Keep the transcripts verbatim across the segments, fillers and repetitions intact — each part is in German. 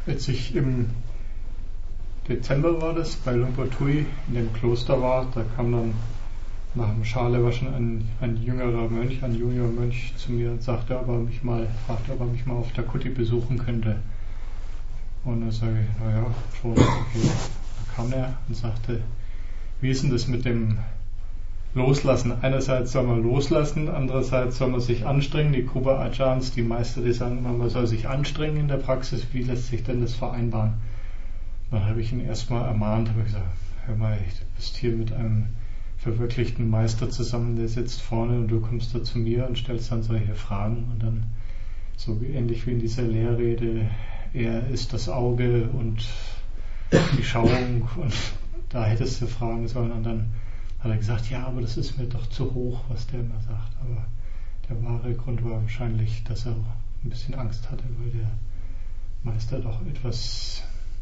als ich im Dezember war das, bei Luang Por Thui in dem Kloster war, da kam dann nach dem Schalewaschen ein, ein jüngerer Mönch, ein junger Mönch zu mir und sagte, ob er mich mal, fragte, ob er mich mal auf der Kuti besuchen könnte. Und dann sage ich, naja, schon, okay. Da kam er und sagte, wie ist denn das mit dem Loslassen? Einerseits soll man loslassen, andererseits soll man sich anstrengen. Die Kruba Ajahns, die Meister, die sagen immer, man soll sich anstrengen in der Praxis. Wie lässt sich denn das vereinbaren? Dann habe ich ihn erstmal ermahnt, habe gesagt, hör mal, du bist hier mit einem verwirklichten Meister zusammen, der sitzt vorne und du kommst da zu mir und stellst dann solche Fragen und dann so wie, ähnlich wie in dieser Lehrrede, er ist das Auge und die Schauung und da hättest du fragen sollen und dann hat er gesagt, ja, aber das ist mir doch zu hoch, was der immer sagt. Aber der wahre Grund war wahrscheinlich, dass er ein bisschen Angst hatte, weil der Meister doch etwas,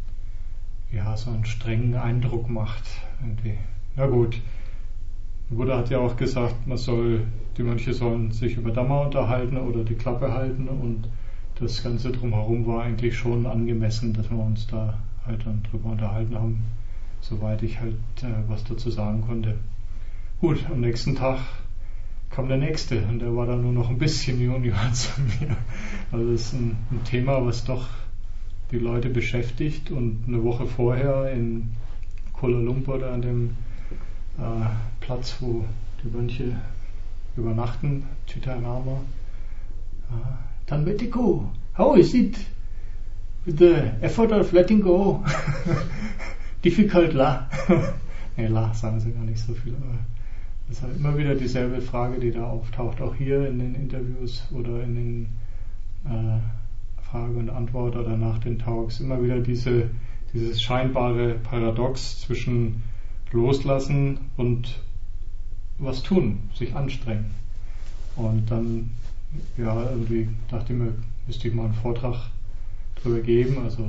ja, so einen strengen Eindruck macht irgendwie. Na gut. Der Buddha hat ja auch gesagt, man soll, die Mönche sollen sich über Dhamma unterhalten oder die Klappe halten und das Ganze drumherum war eigentlich schon angemessen, dass wir uns da halt dann drüber unterhalten haben, soweit ich halt äh, was dazu sagen konnte. Gut, am nächsten Tag kam der Nächste und der war dann nur noch ein bisschen Junior zu mir. Also das ist ein, ein Thema, was doch die Leute beschäftigt und eine Woche vorher in Kuala Lumpur, da an dem äh, Platz, wo die Mönche übernachten, Chitarama, uh, Tanvetiku, how is it with the effort of letting go? Difficult, la? Nee, la sagen sie gar nicht so viel, aber das ist halt immer wieder dieselbe Frage, die da auftaucht, auch hier in den Interviews oder in den äh, Frage und Antwort oder nach den Talks, immer wieder diese, dieses scheinbare Paradox zwischen Loslassen und was tun, sich anstrengen. Und dann, ja, irgendwie dachte ich mir, müsste ich mal einen Vortrag drüber geben, also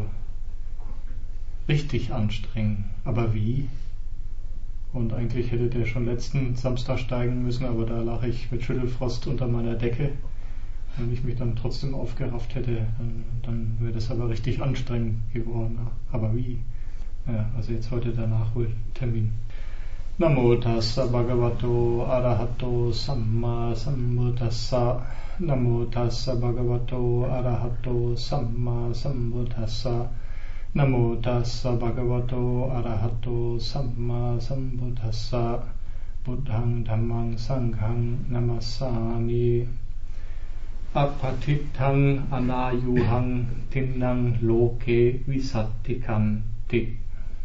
richtig anstrengen. Aber wie? Und eigentlich hätte der schon letzten Samstag steigen müssen, aber da lag ich mit Schüttelfrost unter meiner Decke. Wenn ich mich dann trotzdem aufgerafft hätte, dann, dann wäre das aber richtig anstrengend geworden. Aber wie? Ja, also jetzt heute der Nachholtermin. Namo tassa bhagavato arahato samma sambuddhassa. Namo tassa bhagavato arahato samma sambuddhassa. Namo tassa bhagavato arahato samma sambuddhassa. Buddhang dhammang sanghang namassami. Apatitang anayuhang tinnang loke visattikanti.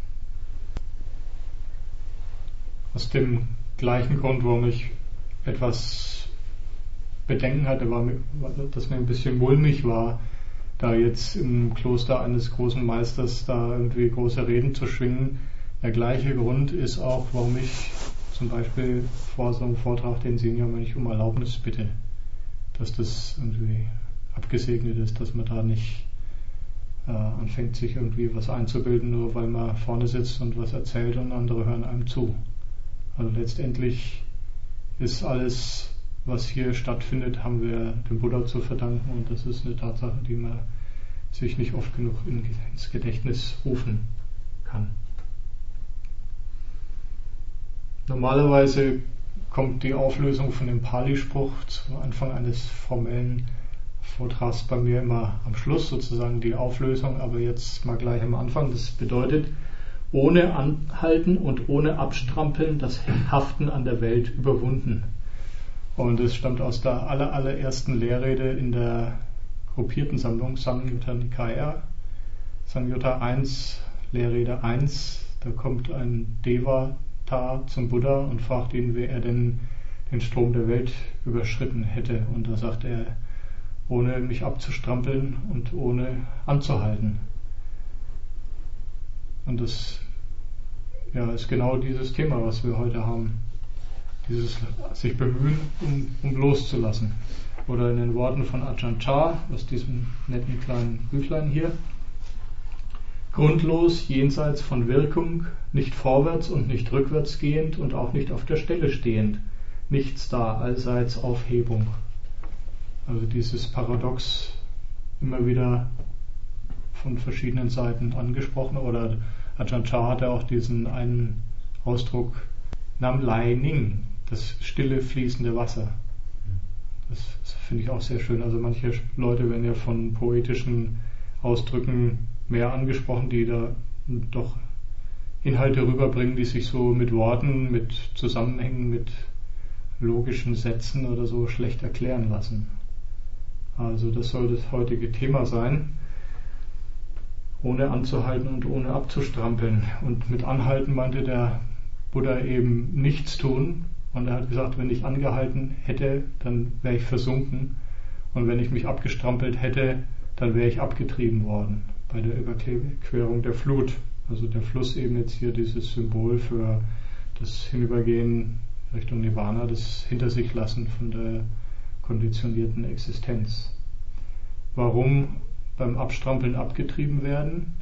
Aus dem gleichen Grund, warum ich etwas Bedenken hatte, war, dass mir ein bisschen mulmig war, da jetzt im Kloster eines großen Meisters da irgendwie große Reden zu schwingen. Der gleiche Grund ist auch, warum ich zum Beispiel vor so einem Vortrag den Seniormönch um Erlaubnis bitte, dass das irgendwie abgesegnet ist, dass man da nicht äh, anfängt, sich irgendwie was einzubilden, nur weil man vorne sitzt und was erzählt und andere hören einem zu. Also letztendlich ist alles, was hier stattfindet, haben wir dem Buddha zu verdanken und das ist eine Tatsache, die man sich nicht oft genug ins Gedächtnis rufen kann. Normalerweise kommt die Auflösung von dem Pali-Spruch zu Anfang eines formellen Vortrags bei mir immer am Schluss, sozusagen die Auflösung, aber jetzt mal gleich am Anfang. Das bedeutet, ohne Anhalten und ohne Abstrampeln das Haften an der Welt überwunden. Und es stammt aus der aller, allerersten Lehrrede in der gruppierten Sammlung Samyutta Nikaya, Samyutta eins, Lehrrede eins. Da kommt ein Devata zum Buddha und fragt ihn, wer er denn den Strom der Welt überschritten hätte. Und da sagt er, ohne mich abzustrampeln und ohne anzuhalten. Und das ja, ist genau dieses Thema, was wir heute haben. Dieses sich bemühen, um, um loszulassen. Oder in den Worten von Ajahn Chah, aus diesem netten kleinen Büchlein hier. Grundlos, jenseits von Wirkung, nicht vorwärts und nicht rückwärts gehend und auch nicht auf der Stelle stehend. Nichts da, allseits Aufhebung. Also dieses Paradox, immer wieder von verschiedenen Seiten angesprochen, oder Ajahn Chah hatte auch diesen einen Ausdruck Nam Lai Ning, das stille fließende Wasser. Das, das finde ich auch sehr schön. Also manche Leute werden ja von poetischen Ausdrücken mehr angesprochen, die da doch Inhalte rüberbringen, die sich so mit Worten, mit Zusammenhängen, mit logischen Sätzen oder so schlecht erklären lassen. Also das soll das heutige Thema sein. Ohne anzuhalten und ohne abzustrampeln. Und mit anhalten meinte der Buddha eben nichts tun. Und er hat gesagt, wenn ich angehalten hätte, dann wäre ich versunken. Und wenn ich mich abgestrampelt hätte, dann wäre ich abgetrieben worden bei der Überquerung der Flut. Also der Fluss eben jetzt hier dieses Symbol für das Hinübergehen Richtung Nirvana, das hinter sich lassen von der konditionierten Existenz. Warum beim Abstrampeln abgetrieben werden?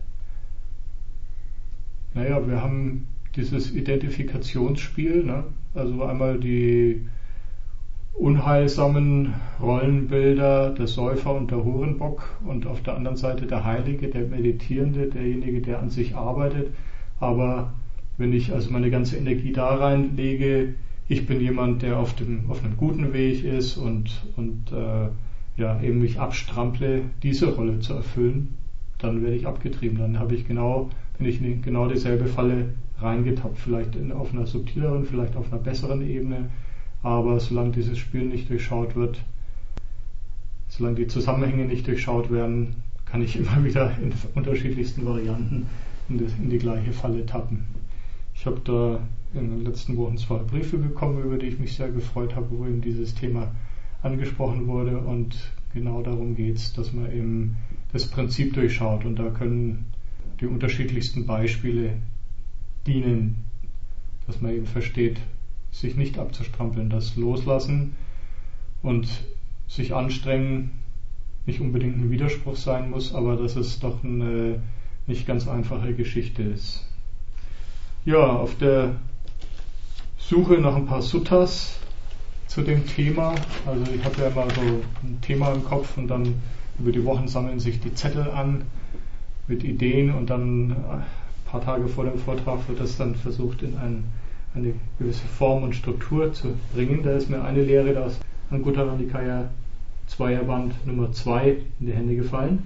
Naja, wir haben dieses Identifikationsspiel, ne? Also einmal die unheilsamen Rollenbilder, der Säufer und der Hurenbock, und auf der anderen Seite der Heilige, der Meditierende, derjenige, der an sich arbeitet. Aber wenn ich also meine ganze Energie da reinlege, ich bin jemand, der auf dem auf einem guten Weg ist und, und äh, ja, eben mich abstrample, diese Rolle zu erfüllen, dann werde ich abgetrieben. Dann habe ich genau, bin ich in genau dieselbe Falle reingetappt, vielleicht in, auf einer subtileren, vielleicht auf einer besseren Ebene, aber solange dieses Spiel nicht durchschaut wird, solange die Zusammenhänge nicht durchschaut werden, kann ich immer wieder in unterschiedlichsten Varianten in die, in die gleiche Falle tappen. Ich habe da in den letzten Wochen zwei Briefe bekommen, über die ich mich sehr gefreut habe, wo eben dieses Thema angesprochen wurde, und genau darum geht es, dass man eben das Prinzip durchschaut, und da können die unterschiedlichsten Beispiele dienen, dass man eben versteht, sich nicht abzustrampeln, das Loslassen und sich anstrengen nicht unbedingt ein Widerspruch sein muss, aber dass es doch eine nicht ganz einfache Geschichte ist. Ja, auf der Suche nach ein paar Suttas zu dem Thema, also ich habe ja immer so ein Thema im Kopf und dann über die Wochen sammeln sich die Zettel an mit Ideen, und dann ein paar Tage vor dem Vortrag wird das dann versucht in ein, eine gewisse Form und Struktur zu bringen. Da ist mir eine Lehre aus Anguttara Nikaya Zweierband Nummer zwei in die Hände gefallen.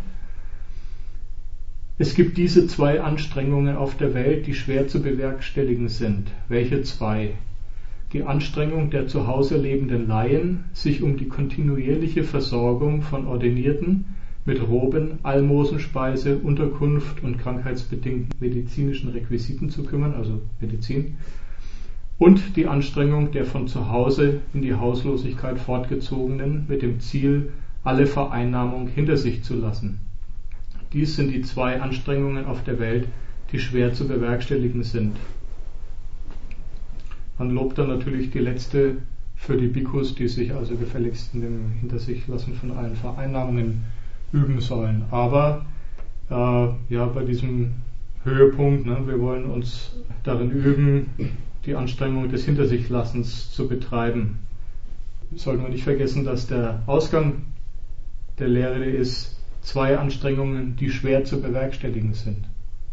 Es gibt diese zwei Anstrengungen auf der Welt, die schwer zu bewerkstelligen sind. Welche zwei? Die Anstrengung der zu Hause lebenden Laien, sich um die kontinuierliche Versorgung von Ordinierten mit Roben, Almosenspeise, Unterkunft und krankheitsbedingten medizinischen Requisiten zu kümmern, also Medizin, und die Anstrengung der von zu Hause in die Hauslosigkeit fortgezogenen mit dem Ziel, alle Vereinnahmung hinter sich zu lassen. Dies sind die zwei Anstrengungen auf der Welt, die schwer zu bewerkstelligen sind. Man lobt dann natürlich die letzte für die Bhikkhus, die sich also gefälligst in dem hinter sich lassen von allen Vereinnahmungen üben sollen. Aber äh, ja, bei diesem Höhepunkt, ne, wir wollen uns darin üben, die Anstrengung des Hinter sich Lassens zu betreiben. Sollten wir nicht vergessen, dass der Ausgang der Lehre ist, zwei Anstrengungen, die schwer zu bewerkstelligen sind.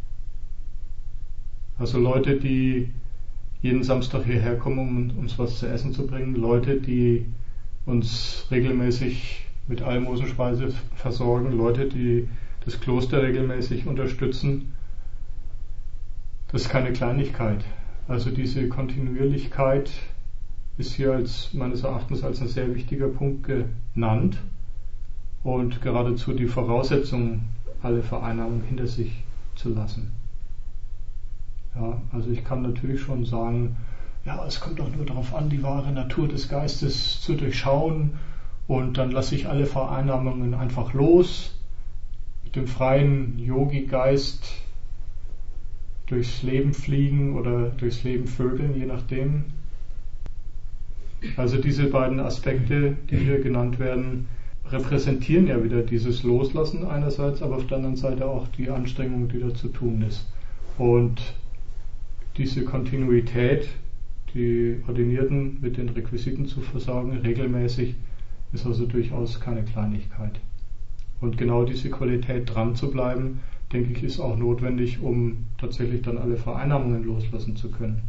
Also Leute, die jeden Samstag hierher kommen, um uns was zu essen zu bringen, Leute, die uns regelmäßig mit Almosenspeise versorgen, Leute, die das Kloster regelmäßig unterstützen, das ist keine Kleinigkeit. Also diese Kontinuierlichkeit ist hier als, meines Erachtens als ein sehr wichtiger Punkt genannt und geradezu die Voraussetzung, alle Vereinnahmungen hinter sich zu lassen. Ja, also ich kann natürlich schon sagen, ja, es kommt doch nur darauf an, die wahre Natur des Geistes zu durchschauen, und dann lasse ich alle Vereinnahmungen einfach los, mit dem freien Yogi-Geist durchs Leben fliegen oder durchs Leben vögeln, je nachdem. Also diese beiden Aspekte, die hier genannt werden, repräsentieren ja wieder dieses Loslassen einerseits, aber auf der anderen Seite auch die Anstrengung, die da zu tun ist. Und diese Kontinuität, die Ordinierten mit den Requisiten zu versorgen, regelmäßig, ist also durchaus keine Kleinigkeit. Und genau diese Qualität dran zu bleiben, denke ich, ist auch notwendig, um tatsächlich dann alle Vereinnahmungen loslassen zu können.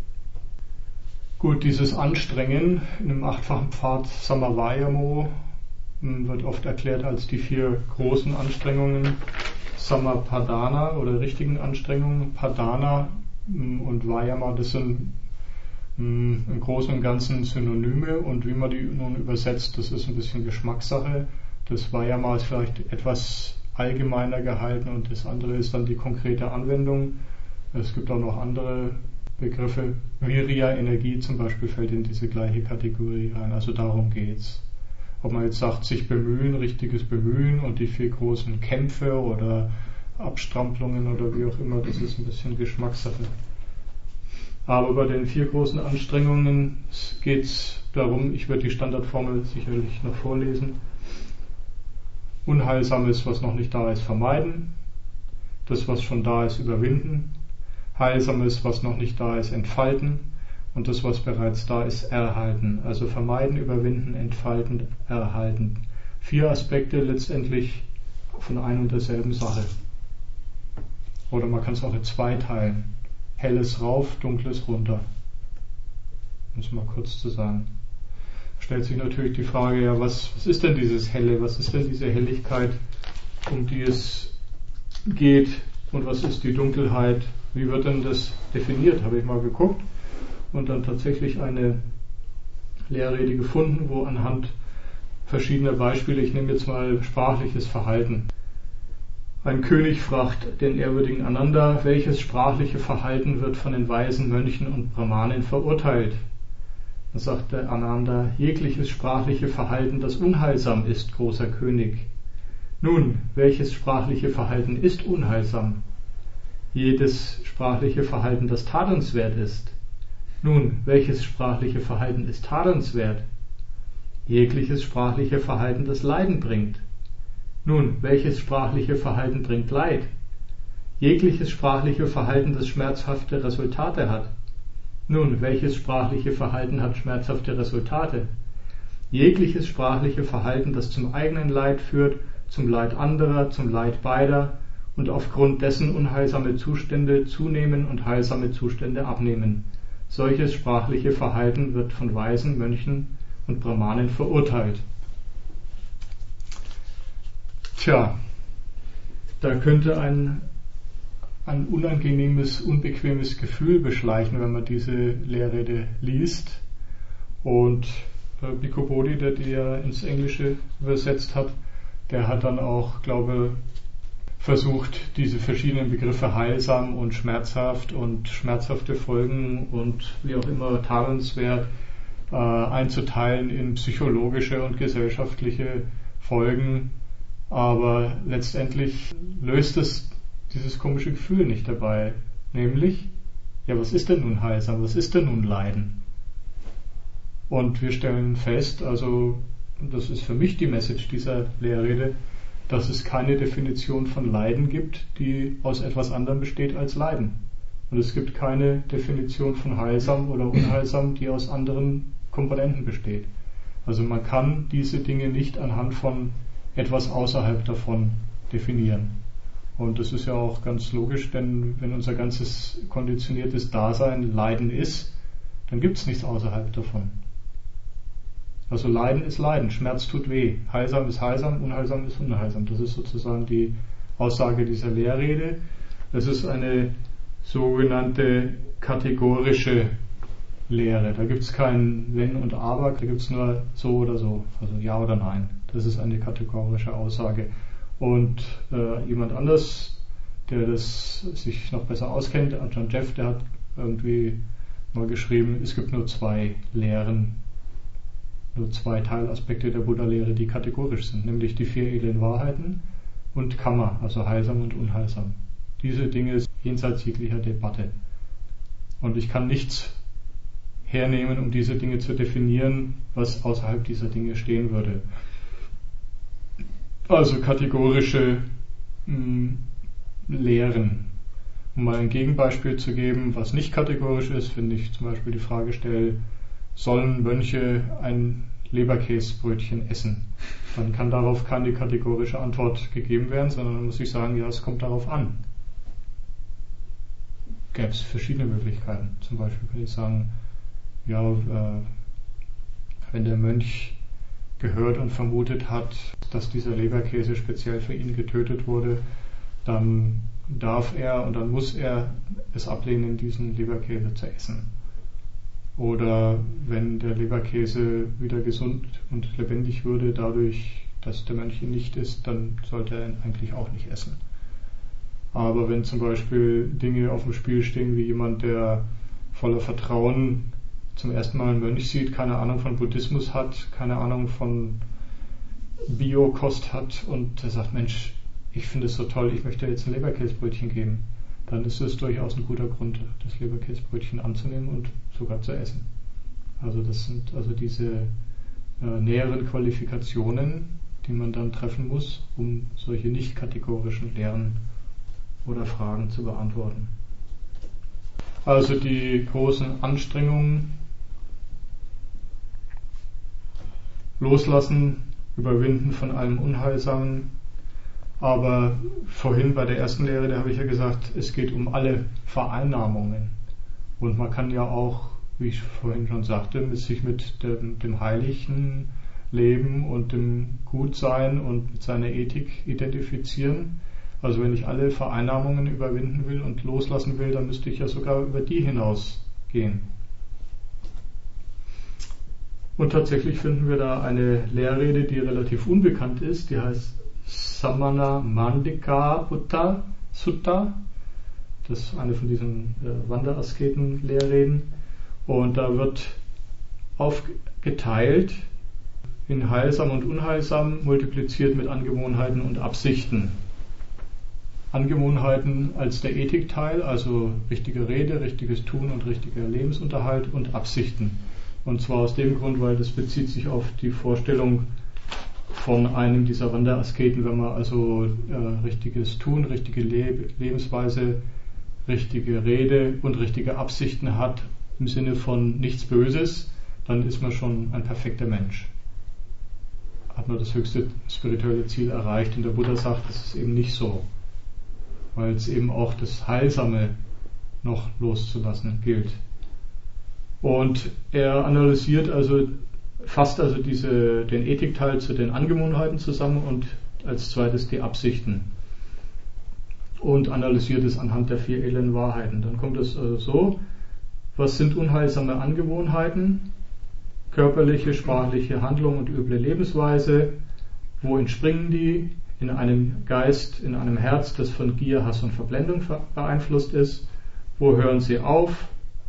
Gut, dieses Anstrengen in einem achtfachen Pfad Samavayamo wird oft erklärt als die vier großen Anstrengungen Samapadana oder richtigen Anstrengungen. Padana und Vayama, das sind im Großen und Ganzen Synonyme, und wie man die nun übersetzt, das ist ein bisschen Geschmackssache. Das Vayama ist vielleicht etwas allgemeiner gehalten und das andere ist dann die konkrete Anwendung. Es gibt auch noch andere Begriffe. Virya, Energie zum Beispiel, fällt in diese gleiche Kategorie rein. Also darum geht's. Ob man jetzt sagt, sich bemühen, richtiges Bemühen und die vier großen Kämpfe oder Abstrampelungen oder wie auch immer, das ist ein bisschen Geschmackssache. Aber bei den vier großen Anstrengungen geht es darum, ich werde die Standardformel sicherlich noch vorlesen. Unheilsames, was noch nicht da ist, vermeiden. Das, was schon da ist, überwinden. Heilsames, was noch nicht da ist, entfalten. Und das, was bereits da ist, erhalten. Also vermeiden, überwinden, entfalten, erhalten. Vier Aspekte letztendlich von ein und derselben Sache. Oder man kann es auch in zwei teilen. Helles rauf, dunkles runter. Um es mal kurz zu sagen. Stellt sich natürlich die Frage, ja, was, was ist denn dieses Helle? Was ist denn diese Helligkeit, um die es geht? Und was ist die Dunkelheit? Wie wird denn das definiert? Habe ich mal geguckt und dann tatsächlich eine Lehrrede gefunden, wo anhand verschiedener Beispiele, ich nehme jetzt mal sprachliches Verhalten. Ein König fragt den ehrwürdigen Ananda, welches sprachliche Verhalten wird von den weisen Mönchen und Brahmanen verurteilt? Dann sagt der Ananda, jegliches sprachliche Verhalten, das unheilsam ist, großer König. Nun, welches sprachliche Verhalten ist unheilsam? Jedes sprachliche Verhalten, das tadelnswert ist. Nun, welches sprachliche Verhalten ist tadelnswert? Jegliches sprachliche Verhalten, das Leiden bringt. Nun, welches sprachliche Verhalten bringt Leid? Jegliches sprachliche Verhalten, das schmerzhafte Resultate hat. Nun, welches sprachliche Verhalten hat schmerzhafte Resultate? Jegliches sprachliche Verhalten, das zum eigenen Leid führt, zum Leid anderer, zum Leid beider und aufgrund dessen unheilsame Zustände zunehmen und heilsame Zustände abnehmen. Solches sprachliche Verhalten wird von Weisen, Mönchen und Brahmanen verurteilt. Tja, da könnte ein, ein unangenehmes, unbequemes Gefühl beschleichen, wenn man diese Lehrrede liest. Und äh, Bhikkhu Bodhi, der die ja ins Englische übersetzt hat, der hat dann auch, glaube ich, versucht, diese verschiedenen Begriffe heilsam und schmerzhaft und schmerzhafte Folgen und wie auch immer tadelnswert äh, einzuteilen in psychologische und gesellschaftliche Folgen. Aber letztendlich löst es dieses komische Gefühl nicht dabei. Nämlich, ja, was ist denn nun heilsam? Was ist denn nun Leiden? Und wir stellen fest, also, das ist für mich die Message dieser Lehrrede, dass es keine Definition von Leiden gibt, die aus etwas anderem besteht als Leiden. Und es gibt keine Definition von heilsam oder unheilsam, die aus anderen Komponenten besteht. Also man kann diese Dinge nicht anhand von etwas außerhalb davon definieren. Und das ist ja auch ganz logisch, denn wenn unser ganzes konditioniertes Dasein Leiden ist, dann gibt es nichts außerhalb davon. Also Leiden ist Leiden, Schmerz tut weh, heilsam ist heilsam, unheilsam ist unheilsam. Das ist sozusagen die Aussage dieser Lehrrede. Das ist eine sogenannte kategorische Lehre. Da gibt es kein Wenn und Aber, da gibt es nur so oder so, also Ja oder Nein. Das ist eine kategorische Aussage. Und äh, jemand anders, der das sich noch besser auskennt, Ajahn Jeff, der hat irgendwie mal geschrieben, es gibt nur zwei Lehren, nur zwei Teilaspekte der Buddha-Lehre, die kategorisch sind, nämlich die vier edlen Wahrheiten und Kamma, also heilsam und unheilsam. Diese Dinge sind jenseits jeglicher Debatte. Und ich kann nichts hernehmen, um diese Dinge zu definieren, was außerhalb dieser Dinge stehen würde. Also kategorische mh, Lehren. Um mal ein Gegenbeispiel zu geben, was nicht kategorisch ist, wenn ich zum Beispiel die Frage stelle, sollen Mönche ein Leberkäsbrötchen essen? Dann kann darauf keine kategorische Antwort gegeben werden, sondern dann muss ich sagen, ja, es kommt darauf an. Gäbe es verschiedene Möglichkeiten. Zum Beispiel kann ich sagen, ja, äh, wenn der Mönch gehört und vermutet hat, dass dieser Leberkäse speziell für ihn getötet wurde, dann darf er und dann muss er es ablehnen, diesen Leberkäse zu essen. Oder wenn der Leberkäse wieder gesund und lebendig würde, dadurch, dass der Mönch ihn nicht isst, dann sollte er ihn eigentlich auch nicht essen. Aber wenn zum Beispiel Dinge auf dem Spiel stehen, wie jemand, der voller Vertrauen zum ersten Mal einen Mönch sieht, keine Ahnung von Buddhismus hat, keine Ahnung von Bio-Kost hat und der sagt, Mensch, ich finde es so toll, ich möchte jetzt ein Leberkäsebrötchen geben, dann ist es durchaus ein guter Grund, das Leberkäsebrötchen anzunehmen und sogar zu essen. Also das sind also diese äh, näheren Qualifikationen, die man dann treffen muss, um solche nicht kategorischen Lehren oder Fragen zu beantworten. Also die großen Anstrengungen, loslassen, überwinden von allem Unheilsamen. Aber vorhin bei der ersten Lehre, da habe ich ja gesagt, es geht um alle Vereinnahmungen. Und man kann ja auch, wie ich vorhin schon sagte, sich mit dem, dem heiligen Leben und dem Gutsein und mit seiner Ethik identifizieren. Also wenn ich alle Vereinnahmungen überwinden will und loslassen will, dann müsste ich ja sogar über die hinausgehen. Und tatsächlich finden wir da eine Lehrrede, die relativ unbekannt ist, die heißt Samana Mandika Butta Sutta. Das ist eine von diesen äh, Wanderasketen-Lehrreden. Und da wird aufgeteilt in heilsam und unheilsam, multipliziert mit Angewohnheiten und Absichten. Angewohnheiten als der Ethikteil, also richtige Rede, richtiges Tun und richtiger Lebensunterhalt und Absichten. Und zwar aus dem Grund, weil das bezieht sich auf die Vorstellung von einem dieser Wanderasketen, wenn man also äh, richtiges Tun, richtige Le- Lebensweise, richtige Rede und richtige Absichten hat, im Sinne von nichts Böses, dann ist man schon ein perfekter Mensch. Hat man das höchste spirituelle Ziel erreicht. Und der Buddha sagt, das ist eben nicht so, weil es eben auch das Heilsame noch loszulassen gilt. Und er analysiert also, fasst also diese, den Ethikteil zu den Angewohnheiten zusammen und als zweites die Absichten. Und analysiert es anhand der vier edlen Wahrheiten. Dann kommt es also so, was sind unheilsame Angewohnheiten? Körperliche, sprachliche Handlung und üble Lebensweise. Wo entspringen die? In einem Geist, in einem Herz, das von Gier, Hass und Verblendung beeinflusst ist. Wo hören sie auf?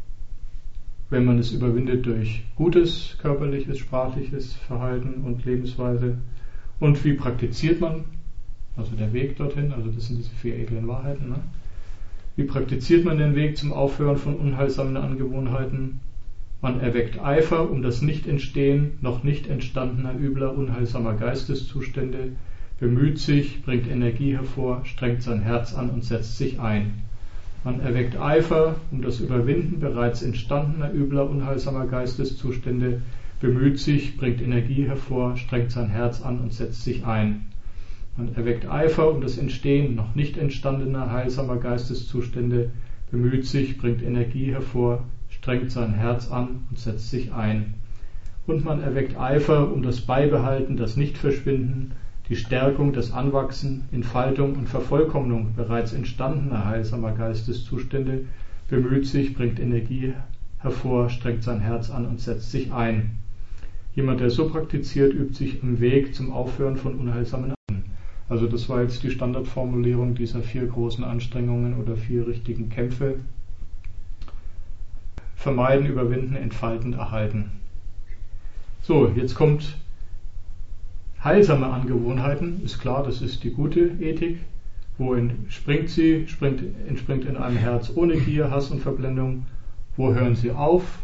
Wenn man es überwindet durch gutes, körperliches, sprachliches Verhalten und Lebensweise. Und wie praktiziert man? Also der Weg dorthin, also das sind diese vier edlen Wahrheiten. Ne? Wie praktiziert man den Weg zum Aufhören von unheilsamen Angewohnheiten? Man erweckt Eifer um das Nicht-Entstehen noch nicht entstandener übler, unheilsamer Geisteszustände, bemüht sich, bringt Energie hervor, strengt sein Herz an und setzt sich ein. Man erweckt Eifer um das Überwinden bereits entstandener übler, unheilsamer Geisteszustände, bemüht sich, bringt Energie hervor, strengt sein Herz an und setzt sich ein. Man erweckt Eifer um das Entstehen noch nicht entstandener heilsamer Geisteszustände, bemüht sich, bringt Energie hervor, strengt sein Herz an und setzt sich ein. Und man erweckt Eifer um das Beibehalten, das Nichtverschwinden, die Stärkung, das Anwachsen, Entfaltung und Vervollkommnung bereits entstandener heilsamer Geisteszustände, bemüht sich, bringt Energie hervor, strengt sein Herz an und setzt sich ein. Jemand, der so praktiziert, übt sich im Weg zum Aufhören von unheilsamen Anstrengungen. Also das war jetzt die Standardformulierung dieser vier großen Anstrengungen oder vier richtigen Kämpfe. Vermeiden, überwinden, entfalten, erhalten. So, jetzt kommt heilsame Angewohnheiten, ist klar, das ist die gute Ethik. Wo entspringt sie? Springt, entspringt in einem Herz ohne Gier, Hass und Verblendung. Wo hören sie auf?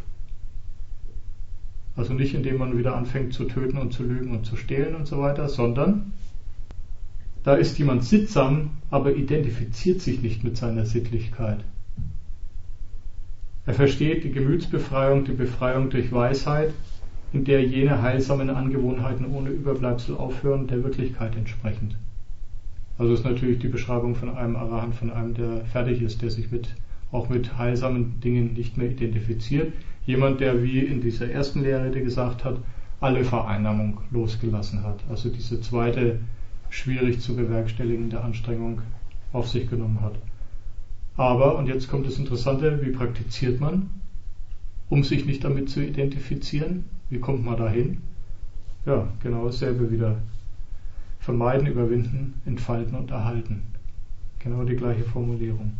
Also nicht, indem man wieder anfängt zu töten und zu lügen und zu stehlen und so weiter, sondern da ist jemand sittsam, aber identifiziert sich nicht mit seiner Sittlichkeit. Er versteht die Gemütsbefreiung, die Befreiung durch Weisheit in der jene heilsamen Angewohnheiten ohne Überbleibsel aufhören, der Wirklichkeit entsprechend. Also ist natürlich die Beschreibung von einem Arahant, von einem, der fertig ist, der sich mit, auch mit heilsamen Dingen nicht mehr identifiziert. Jemand, der, wie in dieser ersten Lehrrede gesagt hat, alle Vereinnahmung losgelassen hat. Also diese zweite schwierig zu bewerkstelligende Anstrengung auf sich genommen hat. Aber, und jetzt kommt das Interessante, wie praktiziert man, um sich nicht damit zu identifizieren? Wie kommt man dahin? Ja, genau dasselbe wieder. Vermeiden, überwinden, entfalten und erhalten. Genau die gleiche Formulierung.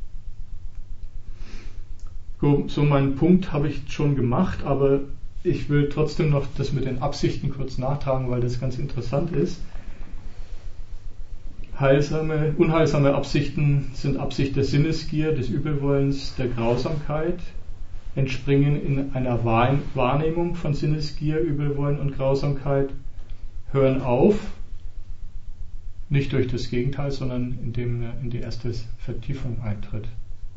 So, meinen Punkt habe ich schon gemacht, aber ich will trotzdem noch das mit den Absichten kurz nachtragen, weil das ganz interessant ist. Heilsame, unheilsame Absichten sind Absicht der Sinnesgier, des Übelwollens, der Grausamkeit, entspringen in einer Wahrnehmung von Sinnesgier, Übelwollen und Grausamkeit, hören auf, nicht durch das Gegenteil, sondern indem er in die erste Vertiefung eintritt.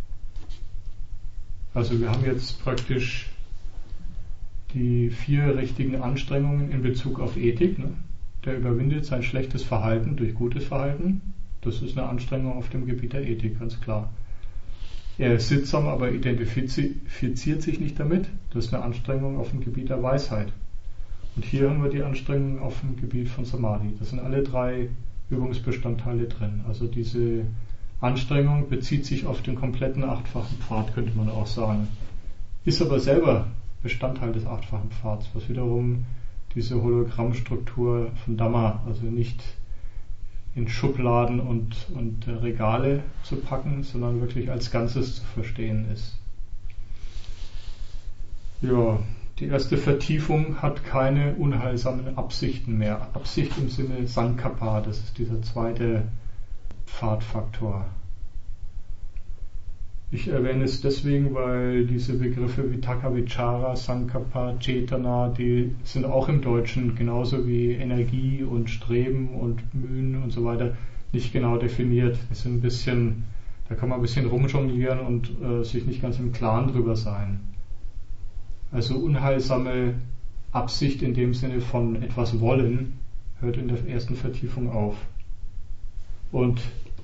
Also wir haben jetzt praktisch die vier richtigen Anstrengungen in Bezug auf Ethik. Ne? Der überwindet sein schlechtes Verhalten durch gutes Verhalten. Das ist eine Anstrengung auf dem Gebiet der Ethik, ganz klar. Er ist sittsam, aber identifiziert sich nicht damit. Das ist eine Anstrengung auf dem Gebiet der Weisheit. Und hier haben wir die Anstrengung auf dem Gebiet von Samadhi. Das sind alle drei Übungsbestandteile drin. Also diese Anstrengung bezieht sich auf den kompletten achtfachen Pfad, könnte man auch sagen. Ist aber selber Bestandteil des achtfachen Pfads, was wiederum diese Hologrammstruktur von Dhamma, also nicht in Schubladen und, und Regale zu packen, sondern wirklich als Ganzes zu verstehen ist. Ja, die erste Vertiefung hat keine unheilsamen Absichten mehr. Absicht im Sinne Sankappa, das ist dieser zweite Pfadfaktor. Ich erwähne es deswegen, weil diese Begriffe Vitakka, Vichara, Sankappa, Cetana, die sind auch im Deutschen genauso wie Energie und Streben und Mühen und so weiter nicht genau definiert. Die sind ein bisschen, da kann man ein bisschen rumjonglieren und äh, sich nicht ganz im Klaren drüber sein. Also unheilsame Absicht in dem Sinne von etwas wollen hört in der ersten Vertiefung auf. Und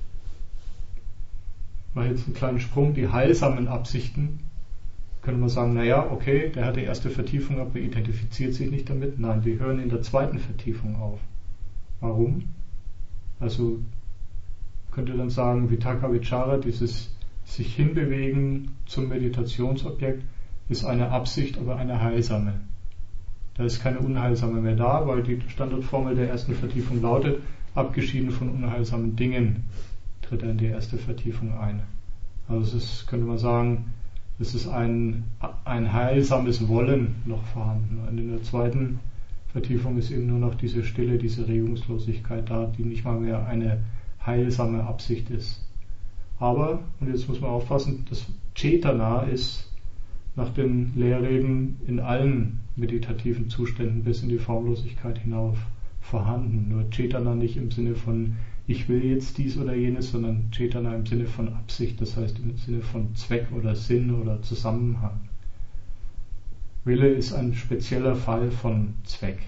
ich mache jetzt einen kleinen Sprung, die heilsamen Absichten, könnte man sagen, naja, okay, der hat die erste Vertiefung, aber identifiziert sich nicht damit. Nein, die hören in der zweiten Vertiefung auf. Warum? Also könnte dann sagen, Vitakka Vichara, dieses sich hinbewegen zum Meditationsobjekt, ist eine Absicht, aber eine heilsame. Da ist keine unheilsame mehr da, weil die Standardformel der ersten Vertiefung lautet, abgeschieden von unheilsamen Dingen tritt er in die erste Vertiefung ein. Also es ist, könnte man sagen, es ist ein, ein heilsames Wollen noch vorhanden. Und in der zweiten Vertiefung ist eben nur noch diese Stille, diese Regungslosigkeit da, die nicht mal mehr eine heilsame Absicht ist. Aber, und jetzt muss man aufpassen, das Cetana ist nach den Lehrreden in allen meditativen Zuständen bis in die Formlosigkeit hinauf vorhanden. Nur Cetana nicht im Sinne von ich will jetzt dies oder jenes, sondern Cetana im Sinne von Absicht, das heißt im Sinne von Zweck oder Sinn oder Zusammenhang. Wille ist ein spezieller Fall von Zweck.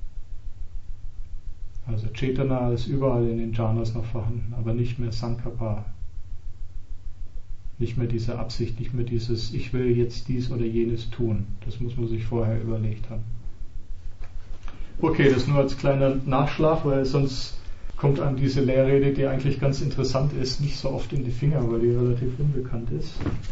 Also Cetana ist überall in den Jhanas noch vorhanden, aber nicht mehr Sankappa. Nicht mehr diese Absicht, nicht mehr dieses ich will jetzt dies oder jenes tun. Das muss man sich vorher überlegt haben. Okay, das nur als kleiner Nachschlag, weil sonst kommt einem diese Lehrrede, die eigentlich ganz interessant ist, nicht so oft in die Finger, weil die relativ unbekannt ist.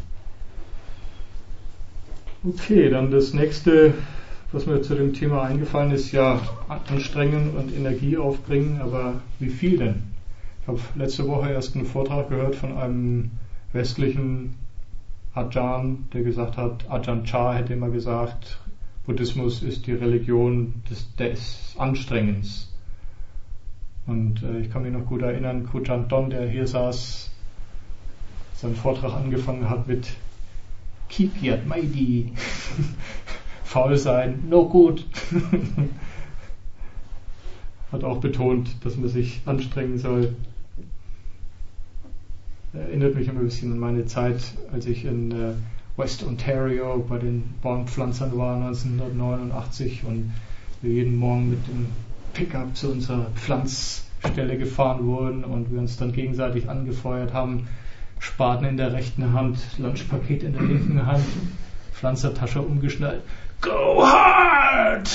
Okay, dann das nächste, was mir zu dem Thema eingefallen ist, ja, anstrengen und Energie aufbringen, aber wie viel denn? Ich habe letzte Woche erst einen Vortrag gehört von einem westlichen Ajahn, der gesagt hat, Ajahn Chah hätte immer gesagt, Buddhismus ist die Religion des, des Anstrengens. Und äh, ich kann mich noch gut erinnern, Kujant Don, der hier saß, seinen Vortrag angefangen hat mit Keep yat mighty, faul sein, no good. Hat auch betont, dass man sich anstrengen soll. Erinnert mich immer ein bisschen an meine Zeit, als ich in äh, West Ontario bei den Baumpflanzern war neunzehnhundertneunundachtzig und wir jeden Morgen mit dem Pickup zu unserer Pflanzstelle gefahren wurden und wir uns dann gegenseitig angefeuert haben. Spaten in der rechten Hand, Lunchpaket in der linken Hand, Pflanzertasche umgeschnallt. Go hard!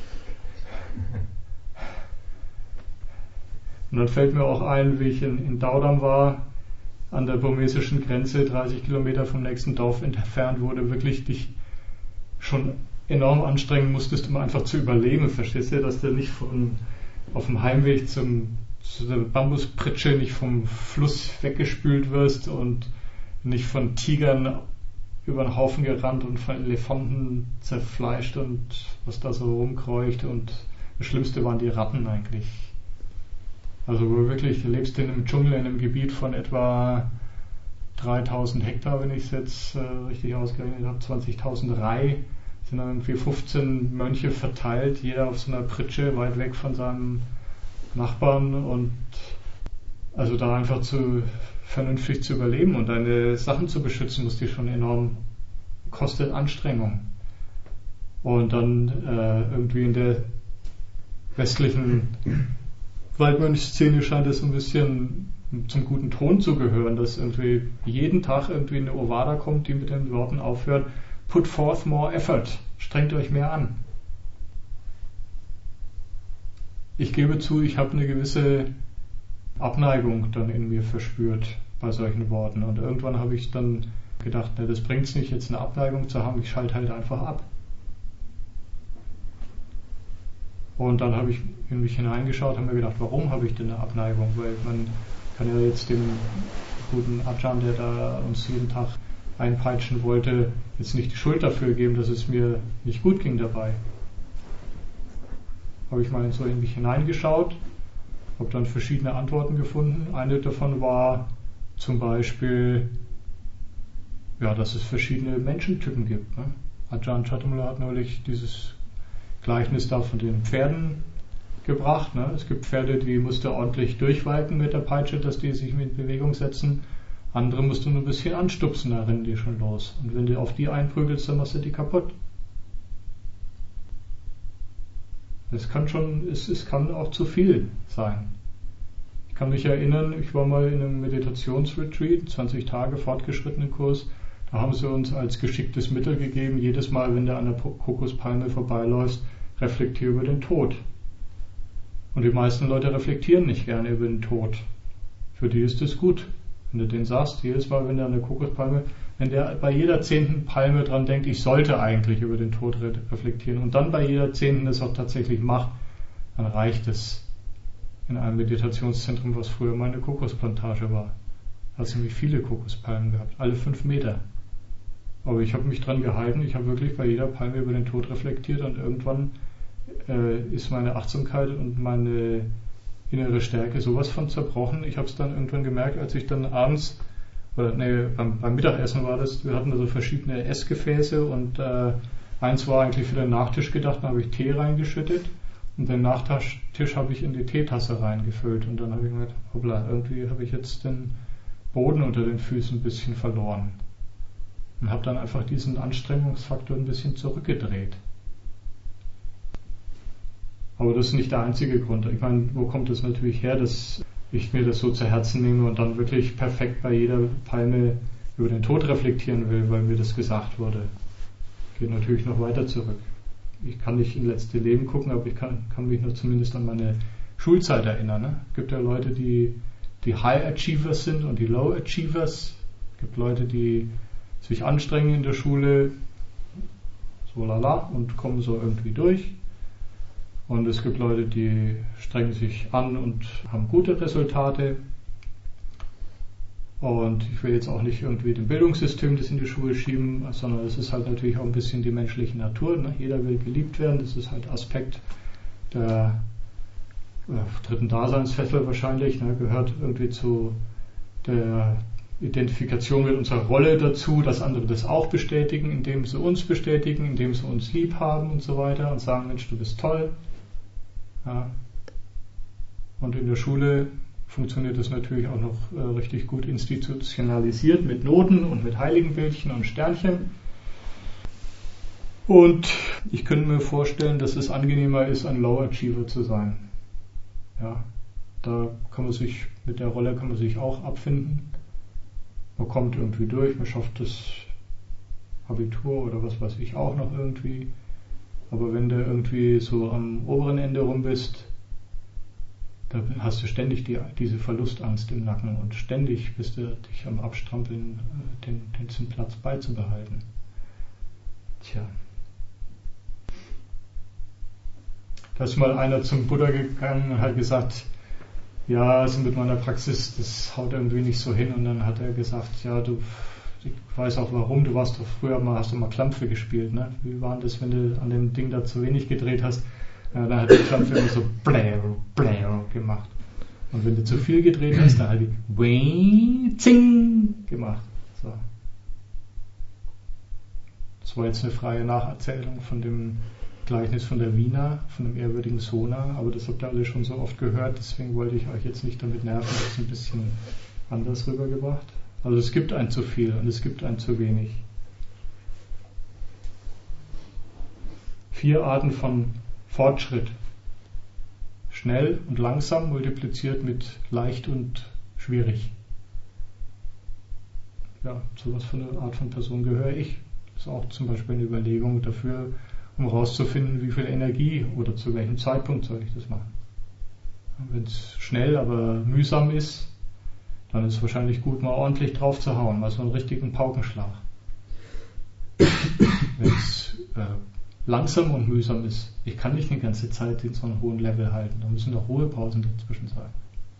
Und dann fällt mir auch ein, wie ich in, in Daudam war, an der burmesischen Grenze, dreißig Kilometer vom nächsten Dorf entfernt, wo du wirklich dich schon enorm anstrengen musstest, um einfach zu überleben. Verstehst du, dass du nicht von, auf dem Heimweg zum, zu der Bambuspritsche nicht vom Fluss weggespült wirst und nicht von Tigern über den Haufen gerannt und von Elefanten zerfleischt und was da so rumkreucht. Und das Schlimmste waren die Ratten eigentlich. Also wo wirklich, du lebst in einem Dschungel, in einem Gebiet von etwa dreitausend Hektar, wenn ich es jetzt äh, richtig ausgerechnet habe, zwanzigtausend Rai, sind dann irgendwie fünfzehn Mönche verteilt, jeder auf so einer Pritsche, weit weg von seinem Nachbarn, und also da einfach zu vernünftig zu überleben und deine Sachen zu beschützen, muss dich schon enorm, kostet Anstrengung. Und dann äh, irgendwie in der westlichen Waldmönchszene scheint es ein bisschen zum guten Ton zu gehören, dass irgendwie jeden Tag irgendwie eine Ovada kommt, die mit den Worten aufhört: Put forth more effort, strengt euch mehr an. Ich gebe zu, ich habe eine gewisse Abneigung dann in mir verspürt bei solchen Worten, und irgendwann habe ich dann gedacht, ne, das bringt es nicht, jetzt eine Abneigung zu haben, ich schalte halt einfach ab. Und dann habe ich in mich hineingeschaut und mir gedacht, warum habe ich denn eine Abneigung? Weil man kann ja jetzt dem guten Ajahn, der da uns jeden Tag einpeitschen wollte, jetzt nicht die Schuld dafür geben, dass es mir nicht gut ging dabei. Habe ich mal so in mich hineingeschaut, habe dann verschiedene Antworten gefunden. Eine davon war zum Beispiel, ja, dass es verschiedene Menschentypen gibt. Ne? Ajahn Chatumula hat neulich dieses Gleichnis da von den Pferden gebracht. Ne? Es gibt Pferde, die musst du ordentlich durchweiten mit der Peitsche, dass die sich in Bewegung setzen. Andere musst du nur ein bisschen anstupsen, da rennen die schon los. Und wenn du auf die einprügelst, dann machst du die kaputt. Es kann schon, es, es kann auch zu viel sein. Ich kann mich erinnern, ich war mal in einem Meditationsretreat, zwanzig Tage fortgeschrittenen Kurs. Da haben sie uns als geschicktes Mittel gegeben, jedes Mal, wenn du an der Kokospalme vorbeiläufst, reflektier über den Tod. Und die meisten Leute reflektieren nicht gerne über den Tod. Für die ist es gut. Wenn du den sagst, jedes Mal, wenn du an der Kokospalme, wenn der bei jeder zehnten Palme dran denkt, ich sollte eigentlich über den Tod reflektieren, und dann bei jeder zehnten es auch tatsächlich macht, dann reicht es. In einem Meditationszentrum, was früher meine Kokosplantage war, hat es nämlich viele Kokospalmen gehabt, alle fünf Meter. Aber ich habe mich dran gehalten, ich habe wirklich bei jeder Palme über den Tod reflektiert, und irgendwann äh, ist meine Achtsamkeit und meine innere Stärke sowas von zerbrochen. Ich habe es dann irgendwann gemerkt, als ich dann abends, oder nee, beim, beim Mittagessen war das, wir hatten also verschiedene Essgefäße, und äh, eins war eigentlich für den Nachtisch gedacht, da habe ich Tee reingeschüttet, und den Nachtisch habe ich in die Teetasse reingefüllt, und dann habe ich gedacht, hoppla, irgendwie habe ich jetzt den Boden unter den Füßen ein bisschen verloren. Und habe dann einfach diesen Anstrengungsfaktor ein bisschen zurückgedreht. Aber das ist nicht der einzige Grund. Ich meine, wo kommt es natürlich her, dass ich mir das so zu Herzen nehme und dann wirklich perfekt bei jeder Palme über den Tod reflektieren will, weil mir das gesagt wurde. Geht natürlich noch weiter zurück. Ich kann nicht in letzte Leben gucken, aber ich kann, kann mich noch zumindest an meine Schulzeit erinnern. Ne? Es gibt ja Leute, die, die High Achievers sind und die Low Achievers. Es gibt Leute, die sich anstrengen in der Schule, so lala, und kommen so irgendwie durch. Und es gibt Leute, die strengen sich an und haben gute Resultate. Und ich will jetzt auch nicht irgendwie dem Bildungssystem das in die Schuhe schieben, sondern es ist halt natürlich auch ein bisschen die menschliche Natur. Ne? Jeder will geliebt werden, das ist halt Aspekt der äh, dritten Daseinsfessel wahrscheinlich, ne? Gehört irgendwie zu der Identifikation mit unserer Rolle dazu, dass andere das auch bestätigen, indem sie uns bestätigen, indem sie uns lieb haben und so weiter und sagen, Mensch, du bist toll. Ja. Und in der Schule funktioniert das natürlich auch noch äh, richtig gut institutionalisiert mit Noten und mit Heiligenbildchen und Sternchen. Und ich könnte mir vorstellen, dass es angenehmer ist, ein Low Achiever zu sein. Ja, da kann man sich, mit der Rolle kann man sich auch abfinden. Man kommt irgendwie durch, man schafft das Abitur oder was weiß ich auch noch irgendwie. Aber wenn du irgendwie so am oberen Ende rum bist, da hast du ständig die, diese Verlustangst im Nacken und ständig bist du dich am Abstrampeln, den, den Platz beizubehalten. Tja. Da ist mal einer zum Buddha gegangen und hat gesagt, ja, also mit meiner Praxis, das haut irgendwie nicht so hin. Und dann hat er gesagt, ja, du, ich weiß auch warum, du warst doch früher mal, hast du mal Klampfe gespielt, ne? Wie war denn das, wenn du an dem Ding da zu wenig gedreht hast? Ja, dann hat die Klampfe immer so blär, blär gemacht. Und wenn du zu viel gedreht hast, dann hat die wing, zing gemacht. So. Das war jetzt eine freie Nacherzählung von dem Gleichnis von der Vina, von dem ehrwürdigen Sona, aber das habt ihr alle schon so oft gehört, deswegen wollte ich euch jetzt nicht damit nerven, das ist ein bisschen anders rübergebracht. Also es gibt ein zu viel und es gibt ein zu wenig. Vier Arten von Fortschritt. Schnell und langsam multipliziert mit leicht und schwierig. Ja, zu was für eine Art von Person gehöre ich? Das ist auch zum Beispiel eine Überlegung dafür, um herauszufinden, wie viel Energie oder zu welchem Zeitpunkt soll ich das machen. Wenn es schnell, aber mühsam ist, dann ist es wahrscheinlich gut, mal ordentlich drauf zu hauen, mal so einen richtigen Paukenschlag. Wenn es äh, langsam und mühsam ist, ich kann nicht eine ganze Zeit in so einem hohen Level halten, da müssen doch Ruhepausen dazwischen sein.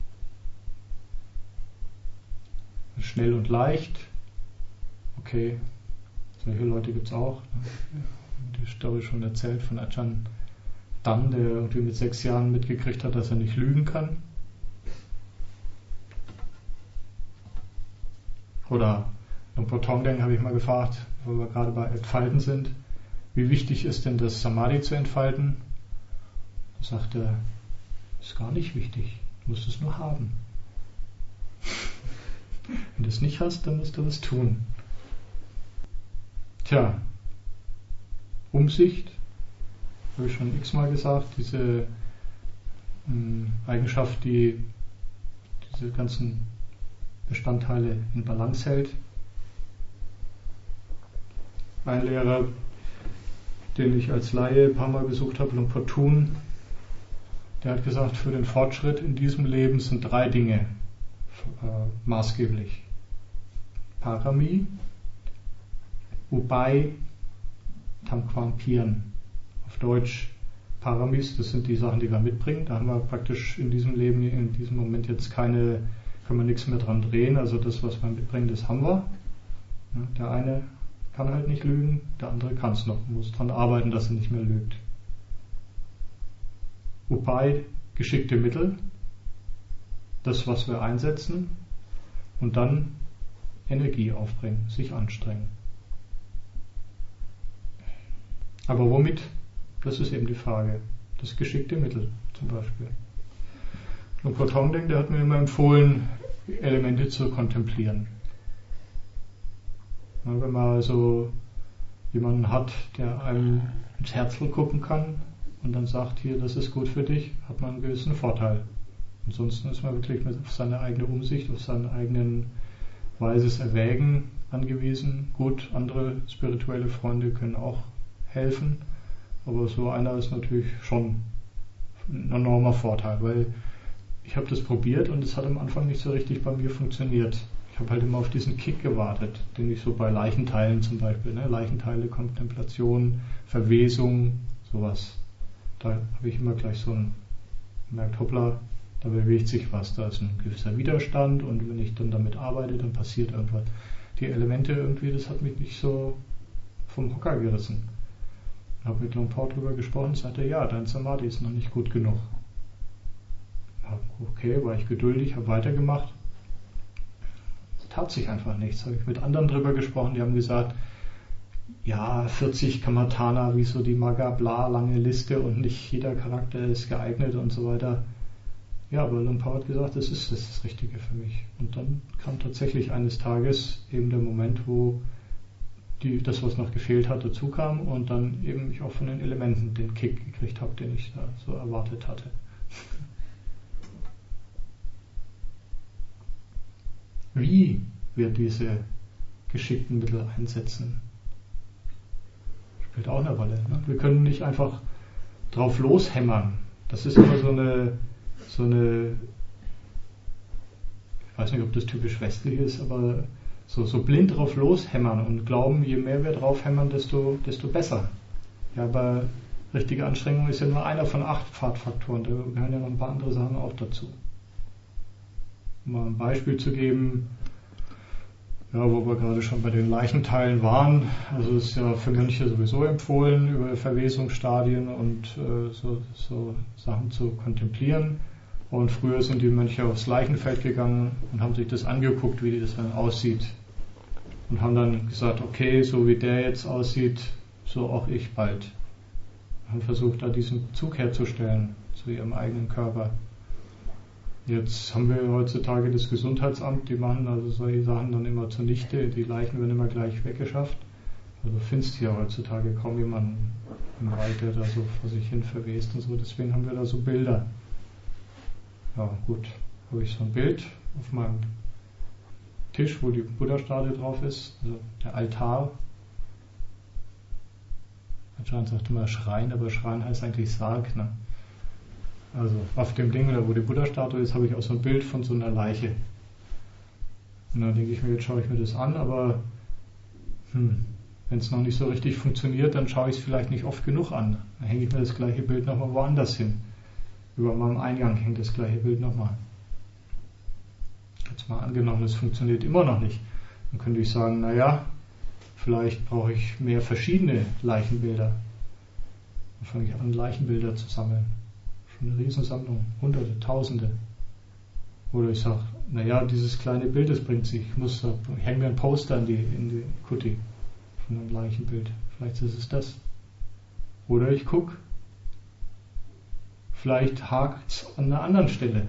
Schnell und leicht, okay, solche Leute gibt es auch. Ne? Die Story schon erzählt von Ajahn Dan, der irgendwie mit sechs Jahren mitgekriegt hat, dass er nicht lügen kann. Oder Luang Por Thongdeng habe ich mal gefragt, wo wir gerade bei Entfalten sind, wie wichtig ist denn das Samadhi zu entfalten? Da sagt er, ist gar nicht wichtig, du musst es nur haben. Wenn du es nicht hast, dann musst du was tun. Tja, Umsicht, habe ich schon x-mal gesagt, diese mh, Eigenschaft, die diese ganzen Bestandteile in Balance hält. Ein Lehrer, den ich als Laie ein paar Mal besucht habe, Luang Por Thun, der hat gesagt, für den Fortschritt in diesem Leben sind drei Dinge äh, maßgeblich. Parami, Ubai, Tam Kwam Pian. Auf Deutsch Paramis, das sind die Sachen, die wir mitbringen. Da haben wir praktisch in diesem Leben, in diesem Moment jetzt keine, können wir nichts mehr dran drehen. Also das, was wir mitbringen, das haben wir. Der eine kann halt nicht lügen, der andere kann es noch, muss dran arbeiten, dass er nicht mehr lügt. Upai, geschickte Mittel, das, was wir einsetzen, und dann Energie aufbringen, sich anstrengen. Aber womit? Das ist eben die Frage. Das geschickte Mittel zum Beispiel. Luang Por Thongdeng, der hat mir immer empfohlen, Elemente zu kontemplieren. Ja, wenn man also jemanden hat, der einem ins Herzl gucken kann und dann sagt, hier, das ist gut für dich, hat man einen gewissen Vorteil. Ansonsten ist man wirklich auf seine eigene Umsicht, auf seinen eigenen weises Erwägen angewiesen. Gut, andere spirituelle Freunde können auch helfen, aber so einer ist natürlich schon ein enormer Vorteil, weil ich habe das probiert und es hat am Anfang nicht so richtig bei mir funktioniert. Ich habe halt immer auf diesen Kick gewartet, den ich so bei Leichenteilen zum Beispiel, ne, Leichenteile, Kontemplation, Verwesung, sowas. Da habe ich immer gleich so ein, gemerkt, hoppla, da bewegt sich was, da ist ein gewisser Widerstand und wenn ich dann damit arbeite, dann passiert irgendwas. Die Elemente irgendwie, das hat mich nicht so vom Hocker gerissen. Ich habe mit Luang Por drüber gesprochen, sagte, ja, dein Samadhi ist noch nicht gut genug. Okay, war ich geduldig, habe weitergemacht. Es tat sich einfach nichts. Habe ich mit anderen drüber gesprochen, die haben gesagt, ja, vierzig Kamatana, wie so die Magga, bla, lange Liste und nicht jeder Charakter ist geeignet und so weiter. Ja, aber Lumpur hat gesagt, das ist das Richtige für mich. Und dann kam tatsächlich eines Tages eben der Moment, wo die, das, was noch gefehlt hat, dazu kam und dann eben ich auch von den Elementen den Kick gekriegt habe, den ich da so erwartet hatte. Wie wir diese geschickten Mittel einsetzen, spielt auch eine Rolle. Ne? Wir können nicht einfach drauf loshämmern. Das ist immer so eine, so eine, ich weiß nicht, ob das typisch westlich ist, aber so, so blind drauf loshämmern und glauben, je mehr wir drauf hämmern, desto, desto besser. Ja, aber richtige Anstrengung ist ja nur einer von acht Pfadfaktoren, da gehören ja noch ein paar andere Sachen auch dazu. Um mal ein Beispiel zu geben, ja, wo wir gerade schon bei den Leichenteilen waren, also es ist ja für Mönche sowieso empfohlen, über Verwesungsstadien und äh, so, so Sachen zu kontemplieren. Und früher sind die Mönche aufs Leichenfeld gegangen und haben sich das angeguckt, wie das dann aussieht. Und haben dann gesagt, okay, so wie der jetzt aussieht, so auch ich bald. Haben versucht, da diesen Bezug herzustellen zu ihrem eigenen Körper. Jetzt haben wir heutzutage das Gesundheitsamt, die machen also solche Sachen dann immer zunichte, die Leichen werden immer gleich weggeschafft. Also findest hier heutzutage kaum jemanden im Wald, der da so vor sich hin verwest und so, deswegen haben wir da so Bilder. Ja gut, habe ich so ein Bild auf meinem Tisch, wo die Buddha-Statue drauf ist, also der Altar. Anscheinend sagt man Schrein, aber Schrein heißt eigentlich Sarg, ne? Also auf dem Ding, wo die Buddha-Statue ist, habe ich auch so ein Bild von so einer Leiche. Und dann denke ich mir, jetzt schaue ich mir das an, aber hm, wenn es noch nicht so richtig funktioniert, dann schaue ich es vielleicht nicht oft genug an. Dann hänge ich mir das gleiche Bild nochmal woanders hin. Über meinem Eingang hängt das gleiche Bild nochmal. Jetzt mal angenommen, es funktioniert immer noch nicht. Dann könnte ich sagen, naja, vielleicht brauche ich mehr verschiedene Leichenbilder. Dann fange ich an, Leichenbilder zu sammeln. Schon eine Riesensammlung, Hunderte, Tausende. Oder ich sage, naja, dieses kleine Bild, das bringt sich. Ich muss, ich hänge mir ein Poster in die, in die Kutti von einem Leichenbild. Vielleicht ist es das. Oder ich gucke, vielleicht hakt es an einer anderen Stelle.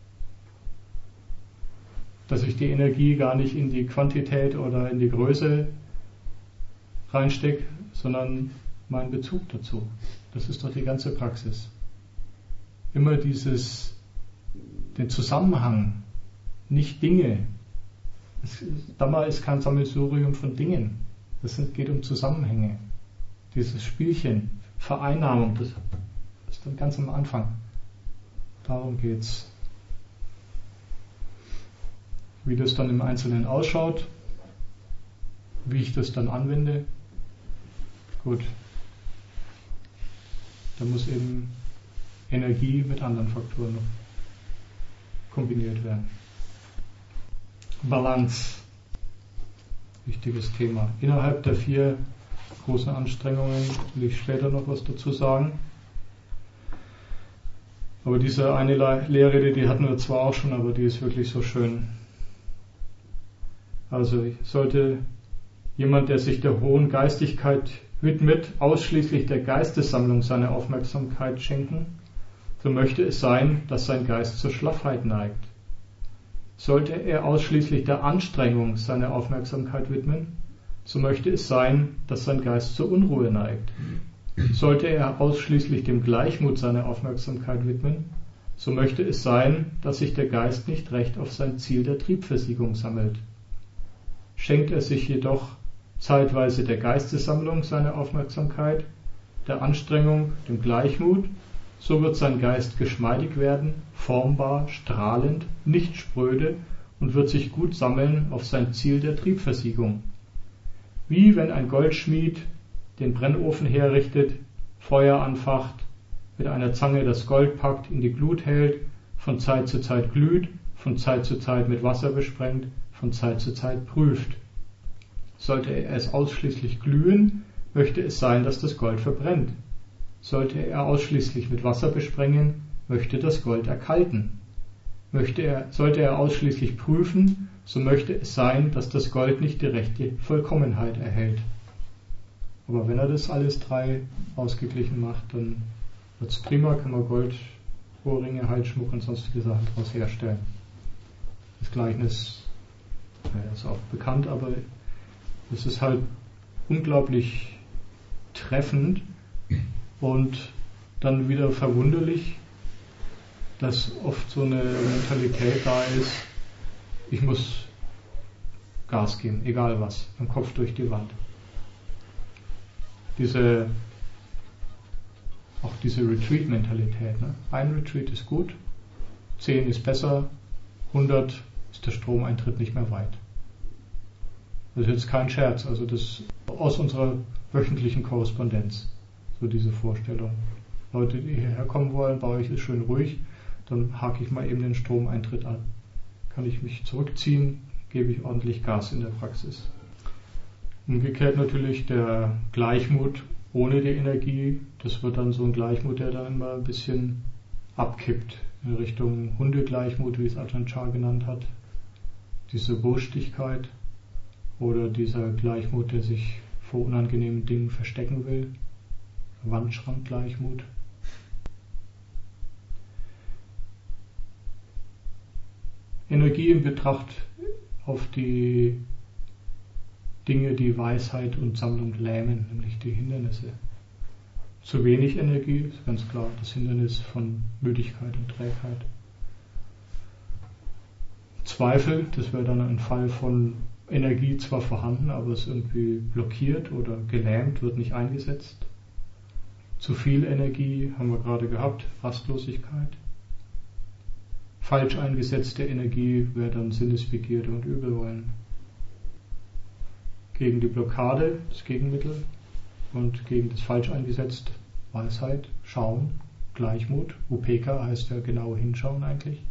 Dass ich die Energie gar nicht in die Quantität oder in die Größe reinstecke, sondern meinen Bezug dazu. Das ist doch die ganze Praxis. Immer dieses, den Zusammenhang, nicht Dinge. Es, Dhamma ist kein Sammelsurium von Dingen. Es geht um Zusammenhänge. Dieses Spielchen, Vereinnahmung, das ist dann ganz am Anfang. Darum geht's. Wie das dann im Einzelnen ausschaut, wie ich das dann anwende, gut. Da muss eben Energie mit anderen Faktoren noch kombiniert werden. Balance, wichtiges Thema. Innerhalb der vier großen Anstrengungen will ich später noch was dazu sagen. Aber diese eine Lehrrede, die hatten wir zwar auch schon, aber die ist wirklich so schön. Also sollte jemand, der sich der hohen Geistigkeit widmet, ausschließlich der Geistessammlung seine Aufmerksamkeit schenken, so möchte es sein, dass sein Geist zur Schlaffheit neigt. Sollte er ausschließlich der Anstrengung seine Aufmerksamkeit widmen, so möchte es sein, dass sein Geist zur Unruhe neigt. Sollte er ausschließlich dem Gleichmut seine Aufmerksamkeit widmen, so möchte es sein, dass sich der Geist nicht recht auf sein Ziel der Triebversiegung sammelt. Schenkt er sich jedoch zeitweise der Geistessammlung seine Aufmerksamkeit, der Anstrengung, dem Gleichmut, so wird sein Geist geschmeidig werden, formbar, strahlend, nicht spröde und wird sich gut sammeln auf sein Ziel der Triebversiegung. Wie wenn ein Goldschmied den Brennofen herrichtet, Feuer anfacht, mit einer Zange das Gold packt, in die Glut hält, von Zeit zu Zeit glüht, von Zeit zu Zeit mit Wasser besprengt, von Zeit zu Zeit prüft. Sollte er es ausschließlich glühen, möchte es sein, dass das Gold verbrennt. Sollte er ausschließlich mit Wasser besprengen, möchte das Gold erkalten. Möchte er, sollte er ausschließlich prüfen, so möchte es sein, dass das Gold nicht die rechte Vollkommenheit erhält. Aber wenn er das alles drei ausgeglichen macht, dann wird's prima, kann man Gold Ohrringe, Halsschmuck und sonstige Sachen daraus herstellen. Das Gleichnis naja, ist auch bekannt, aber es ist halt unglaublich treffend und dann wieder verwunderlich, dass oft so eine Mentalität da ist, ich muss Gas geben, egal was, im Kopf durch die Wand. Diese, auch diese Retreat-Mentalität. Ne? Ein Retreat ist gut, zehn ist besser, hundert ist der Stromeintritt nicht mehr weit. Das ist jetzt kein Scherz, also das aus unserer wöchentlichen Korrespondenz, so diese Vorstellung. Leute, die hierher kommen wollen, bei euch ist schön ruhig, dann hake ich mal eben den Stromeintritt an. Kann ich mich zurückziehen, gebe ich ordentlich Gas in der Praxis. Umgekehrt natürlich der Gleichmut ohne die Energie, das wird dann so ein Gleichmut, der dann immer ein bisschen abkippt in Richtung Hundegleichmut, wie es Ajahn Chah genannt hat. Diese Wurstigkeit oder dieser Gleichmut, der sich vor unangenehmen Dingen verstecken will. Wandschrankgleichmut. Energie in Betracht auf die Dinge, die Weisheit und Sammlung lähmen, nämlich die Hindernisse. Zu wenig Energie ist ganz klar das Hindernis von Müdigkeit und Trägheit. Zweifel, das wäre dann ein Fall von Energie zwar vorhanden, aber es irgendwie blockiert oder gelähmt, wird nicht eingesetzt. Zu viel Energie haben wir gerade gehabt, Rastlosigkeit. Falsch eingesetzte Energie wäre dann Sinnesbegierde und Übelwollen. Gegen die Blockade, das Gegenmittel, und gegen das falsch eingesetzte Weisheit, Schauen, Gleichmut. Upeka heißt ja genau hinschauen eigentlich.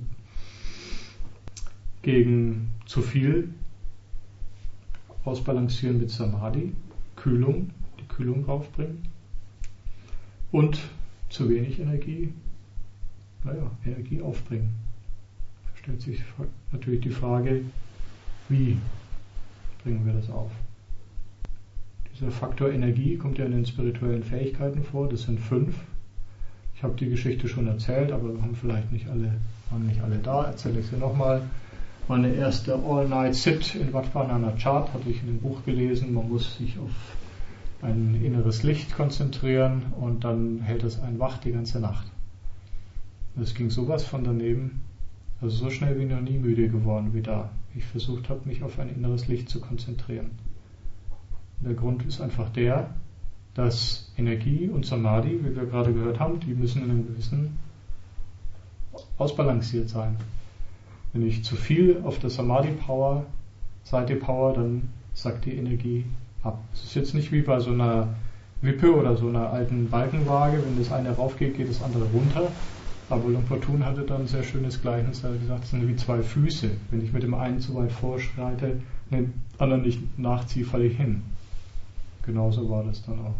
Gegen zu viel ausbalancieren mit Samadhi, Kühlung, die Kühlung raufbringen. Und zu wenig Energie, naja, Energie aufbringen. Da stellt sich natürlich die Frage, wie bringen wir das auf? Dieser Faktor Energie kommt ja in den spirituellen Fähigkeiten vor, das sind fünf. Ich habe die Geschichte schon erzählt, aber wir haben vielleicht nicht alle, waren nicht alle da, erzähle ich sie nochmal. Meine erste All-Night-Sit in Wat Pah Nanach Chat hatte ich in dem Buch gelesen, man muss sich auf ein inneres Licht konzentrieren und dann hält es einen wach die ganze Nacht. Es ging sowas von daneben, also so schnell bin ich noch nie müde geworden wie da. Ich versucht habe, mich auf ein inneres Licht zu konzentrieren. Der Grund ist einfach der, dass Energie und Samadhi, wie wir gerade gehört haben, die müssen in einem gewissen ausbalanciert sein. Wenn ich zu viel auf der Samadhi-Power, Seite-Power, dann sackt die Energie ab. Es ist jetzt nicht wie bei so einer Wippe oder so einer alten Balkenwaage, wenn das eine raufgeht, geht das andere runter. Aber Luang Por Thun hatte dann ein sehr schönes Gleichnis, er hat gesagt, es sind wie zwei Füße. Wenn ich mit dem einen zu weit vorschreite, den anderen nicht nachziehe, falle ich hin. Genauso war das dann auch.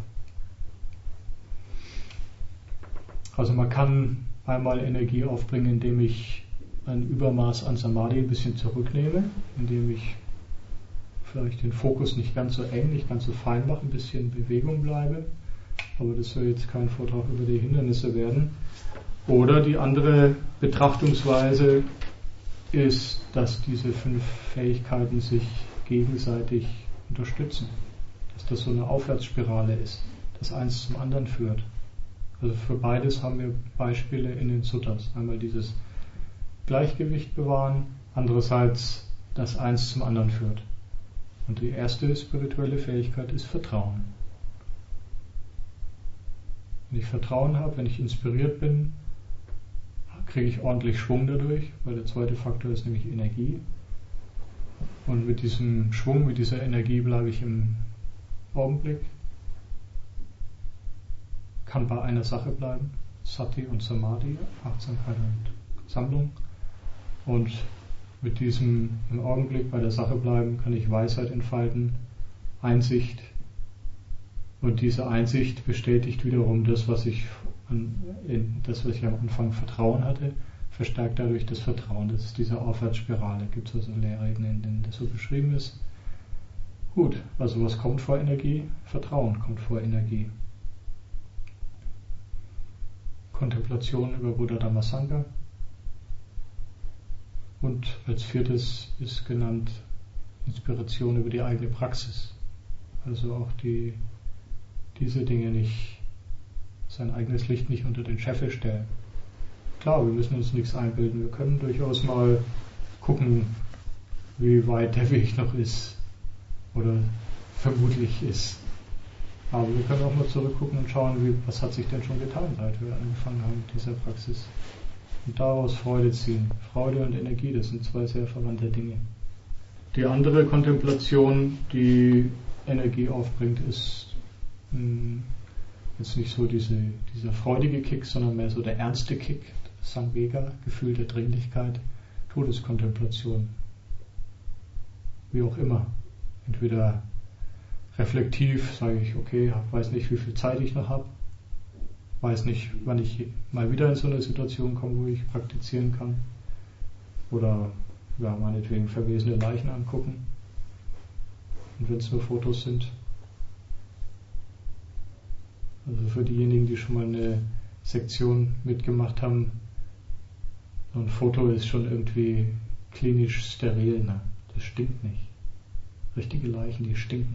Also man kann einmal Energie aufbringen, indem ich ein Übermaß an Samadhi ein bisschen zurücknehme, indem ich vielleicht den Fokus nicht ganz so eng, nicht ganz so fein mache, ein bisschen in Bewegung bleibe. Aber das soll jetzt kein Vortrag über die Hindernisse werden. Oder die andere Betrachtungsweise ist, dass diese fünf Fähigkeiten sich gegenseitig unterstützen. Dass das so eine Aufwärtsspirale ist, dass eins zum anderen führt. Also für beides haben wir Beispiele in den Suttas. Einmal dieses Gleichgewicht bewahren, andererseits, dass eins zum anderen führt. Und die erste spirituelle Fähigkeit ist Vertrauen. Wenn ich Vertrauen habe, wenn ich inspiriert bin, kriege ich ordentlich Schwung dadurch, weil der zweite Faktor ist nämlich Energie. Und mit diesem Schwung, mit dieser Energie bleibe ich im Augenblick, kann bei einer Sache bleiben, Sati und Samadhi, Achtsamkeit und Sammlung. Und mit diesem im Augenblick bei der Sache bleiben, kann ich Weisheit entfalten, Einsicht. Und diese Einsicht bestätigt wiederum das, was ich an, in, das, was ich am Anfang Vertrauen hatte, verstärkt dadurch das Vertrauen. Das ist diese Aufwärtsspirale. Gibt es also Lehrreden, in denen das so beschrieben ist. Gut, also was kommt vor Energie? Vertrauen kommt vor Energie. Kontemplation über Buddha Dhammasanga. Und als viertes ist genannt Inspiration über die eigene Praxis. Also auch die, diese Dinge nicht, sein eigenes Licht nicht unter den Scheffel stellen. Klar, wir müssen uns nichts einbilden. Wir können durchaus mal gucken, wie weit der Weg noch ist oder vermutlich ist. Aber wir können auch mal zurückgucken und schauen, wie, was hat sich denn schon getan, seit wir angefangen haben mit dieser Praxis. Und daraus Freude ziehen. Freude und Energie, das sind zwei sehr verwandte Dinge. Die andere Kontemplation, die Energie aufbringt, ist mh, jetzt nicht so diese, dieser freudige Kick, sondern mehr so der ernste Kick, Samvega, Gefühl der Dringlichkeit, Todeskontemplation. Wie auch immer. Entweder reflektiv, sage ich, okay, weiß nicht, wie viel Zeit ich noch habe, weiß nicht, wann ich mal wieder in so eine Situation komme, wo ich praktizieren kann. Oder ja, meinetwegen verwesene Leichen angucken. Und wenn es nur Fotos sind. Also für diejenigen, die schon mal eine Sektion mitgemacht haben, so ein Foto ist schon irgendwie klinisch steril. Ne? Das stinkt nicht. Richtige Leichen, die stinken.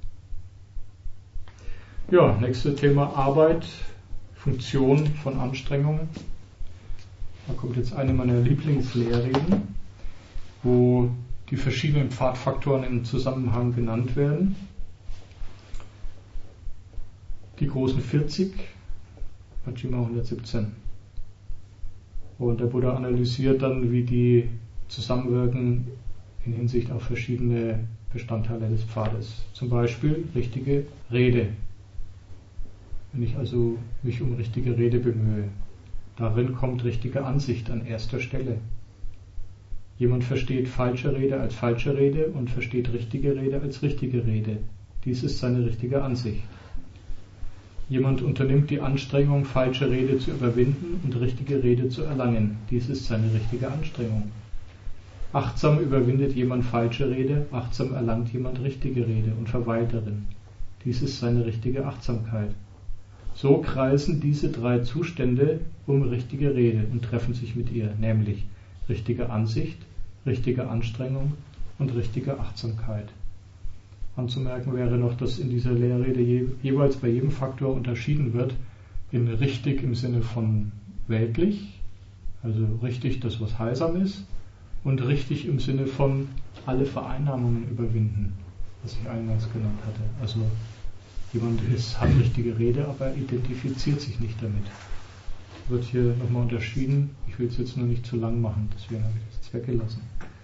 Ja, nächstes Thema Arbeit, Funktion von Anstrengungen. Da kommt jetzt eine meiner Lieblingslehrreden, wo die verschiedenen Pfadfaktoren im Zusammenhang genannt werden. Die großen vierzig, Majjhima hundertsiebzehn. Und der Buddha analysiert dann, wie die zusammenwirken in Hinsicht auf verschiedene Bestandteile des Pfades. Zum Beispiel richtige Rede. Wenn ich also mich um richtige Rede bemühe, darin kommt richtige Ansicht an erster Stelle. Jemand versteht falsche Rede als falsche Rede und versteht richtige Rede als richtige Rede. Dies ist seine richtige Ansicht. Jemand unternimmt die Anstrengung, falsche Rede zu überwinden und richtige Rede zu erlangen. Dies ist seine richtige Anstrengung. Achtsam überwindet jemand falsche Rede, achtsam erlangt jemand richtige Rede und verweilt darin. Dies ist seine richtige Achtsamkeit. So kreisen diese drei Zustände um richtige Rede und treffen sich mit ihr, nämlich richtige Ansicht, richtige Anstrengung und richtige Achtsamkeit. Anzumerken wäre noch, dass in dieser Lehrrede je, jeweils bei jedem Faktor unterschieden wird in richtig im Sinne von weltlich, also richtig das, was heilsam ist, und richtig im Sinne von alle Vereinnahmungen überwinden, was ich eingangs genannt hatte. Also jemand ist, hat richtige Rede, aber identifiziert sich nicht damit. Wird hier nochmal unterschieden. Ich will es jetzt nur nicht zu lang machen, deswegen habe ich das jetzt weggelassen.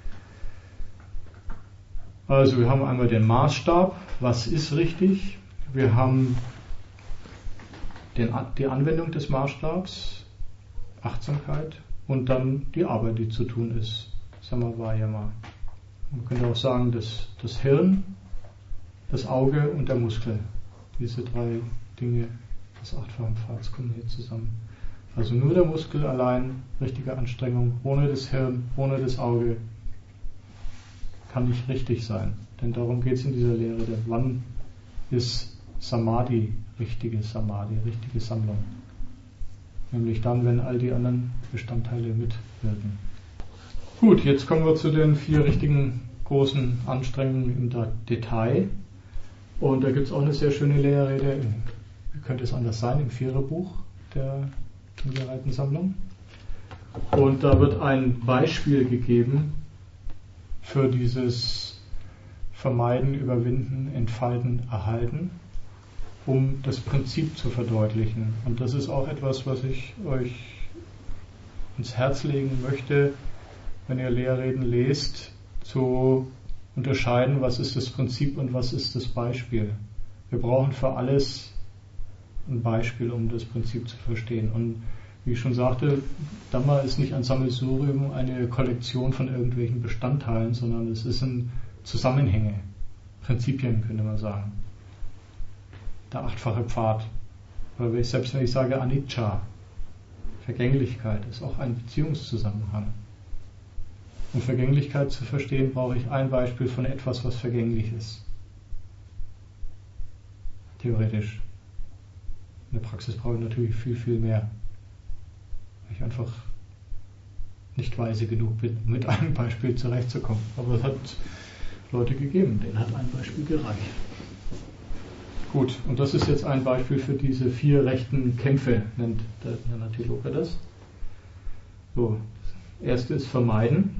Also wir haben einmal den Maßstab, was ist richtig. Wir haben den, die Anwendung des Maßstabs, Achtsamkeit, und dann die Arbeit, die zu tun ist, Samavayama. Man könnte auch sagen, das, das Hirn, das Auge und der Muskel. Diese drei Dinge des achtfachen Pfads kommen hier zusammen. Also nur der Muskel allein, richtige Anstrengung, ohne das Hirn, ohne das Auge, kann nicht richtig sein. Denn darum geht es in dieser Lehre. Wann ist Samadhi richtige Samadhi, richtige Sammlung? Nämlich dann, wenn all die anderen Bestandteile mitwirken. Gut, jetzt kommen wir zu den vier richtigen großen Anstrengungen im Detail. Und da gibt es auch eine sehr schöne Lehrrede, wie könnte es anders sein, im Viererbuch der Sammlung. Und da wird ein Beispiel gegeben für dieses Vermeiden, Überwinden, Entfalten, Erhalten, um das Prinzip zu verdeutlichen. Und das ist auch etwas, was ich euch ins Herz legen möchte, wenn ihr Lehrreden lest, zu unterscheiden, was ist das Prinzip und was ist das Beispiel. Wir brauchen für alles ein Beispiel, um das Prinzip zu verstehen. Und wie ich schon sagte, Dhamma ist nicht ein Sammelsurium, eine Kollektion von irgendwelchen Bestandteilen, sondern es ist ein Zusammenhänge, Prinzipien könnte man sagen. Der achtfache Pfad. Weil selbst wenn ich sage Anicca, Vergänglichkeit, ist auch ein Beziehungszusammenhang. Um Vergänglichkeit zu verstehen, brauche ich ein Beispiel von etwas, was vergänglich ist. Theoretisch. In der Praxis brauche ich natürlich viel, viel mehr. weil ich einfach nicht weise genug bin, mit einem Beispiel zurechtzukommen. Aber es hat Leute gegeben, denen hat ein Beispiel gereicht. Gut, und das ist jetzt ein Beispiel für diese vier rechten Kämpfe, nennt der Natiloka das. So, das erste ist Vermeiden.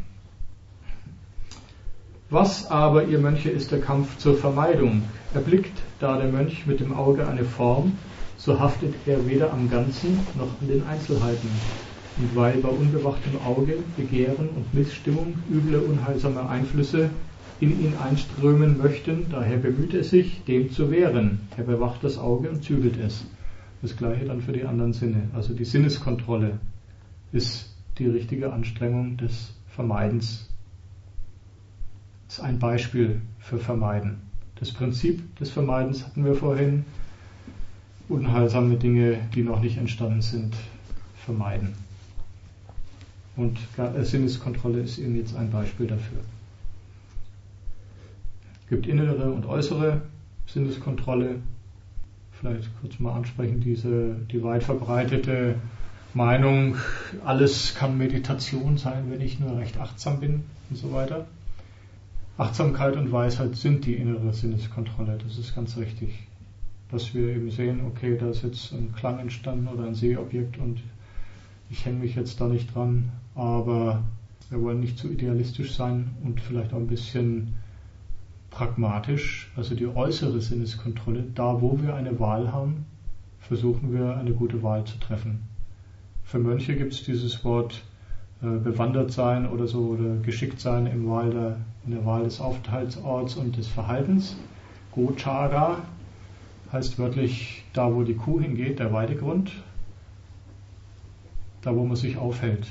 Was aber, ihr Mönche, ist der Kampf zur Vermeidung? Erblickt da der Mönch mit dem Auge eine Form, so haftet er weder am Ganzen noch an den Einzelheiten. Und weil bei unbewachtem Auge Begehren und Missstimmung, üble, unheilsame Einflüsse in ihn einströmen möchten, daher bemüht er sich, dem zu wehren. Er bewacht das Auge und zügelt es. Das gleiche dann für die anderen Sinne. Also die Sinneskontrolle ist die richtige Anstrengung des Vermeidens. Das ist ein Beispiel für Vermeiden. Das Prinzip des Vermeidens hatten wir vorhin. Unheilsame Dinge, die noch nicht entstanden sind, vermeiden. Und Sinneskontrolle ist eben jetzt ein Beispiel dafür. Es gibt innere und äußere Sinneskontrolle. Vielleicht kurz mal ansprechen, diese, die weit verbreitete Meinung, alles kann Meditation sein, wenn ich nur recht achtsam bin und so weiter. Achtsamkeit und Weisheit sind die innere Sinneskontrolle, das ist ganz richtig. Dass wir eben sehen, okay, da ist jetzt ein Klang entstanden oder ein Sehobjekt und ich hänge mich jetzt da nicht dran, aber wir wollen nicht zu idealistisch sein und vielleicht auch ein bisschen pragmatisch, also die äußere Sinneskontrolle, da wo wir eine Wahl haben, versuchen wir eine gute Wahl zu treffen. Für Mönche gibt es dieses Wort äh, bewandert sein oder so oder geschickt sein im Wahl der, in der Wahl des Aufenthaltsorts und des Verhaltens. Gochara heißt wörtlich da, wo die Kuh hingeht, der Weidegrund, da wo man sich aufhält.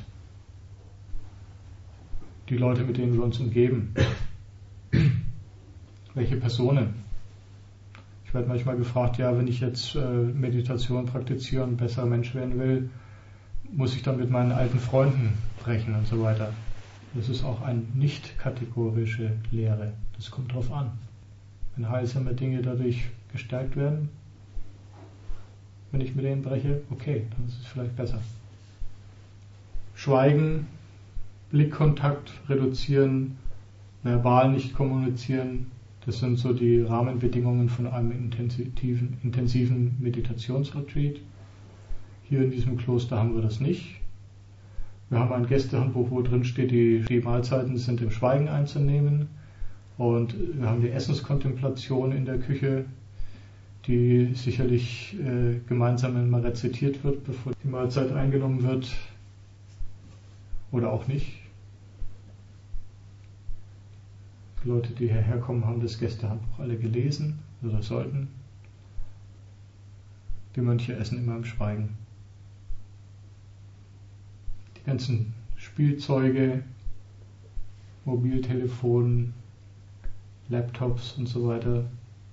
Die Leute, mit denen wir uns umgeben. Welche Personen? Ich werde manchmal gefragt, ja, wenn ich jetzt äh, Meditation praktiziere und besser Mensch werden will, muss ich dann mit meinen alten Freunden brechen und so weiter. Das ist auch eine nicht kategorische Lehre. Das kommt drauf an. Wenn heilsame Dinge dadurch gestärkt werden, wenn ich mit denen breche, okay, dann ist es vielleicht besser. Schweigen, Blickkontakt reduzieren, verbal nicht kommunizieren, das sind so die Rahmenbedingungen von einem intensiven, intensiven Meditationsretreat. Hier in diesem Kloster haben wir das nicht. Wir haben ein Gästehandbuch, wo drin steht, die, die Mahlzeiten sind im Schweigen einzunehmen. Und wir haben die Essenskontemplation in der Küche, die sicherlich äh, gemeinsam mal rezitiert wird, bevor die Mahlzeit eingenommen wird. Oder auch nicht. Die Leute, die hierher kommen, haben das Gästehandbuch alle gelesen oder sollten. Die Mönche essen immer im Schweigen. Die ganzen Spielzeuge, Mobiltelefon, Laptops und so weiter.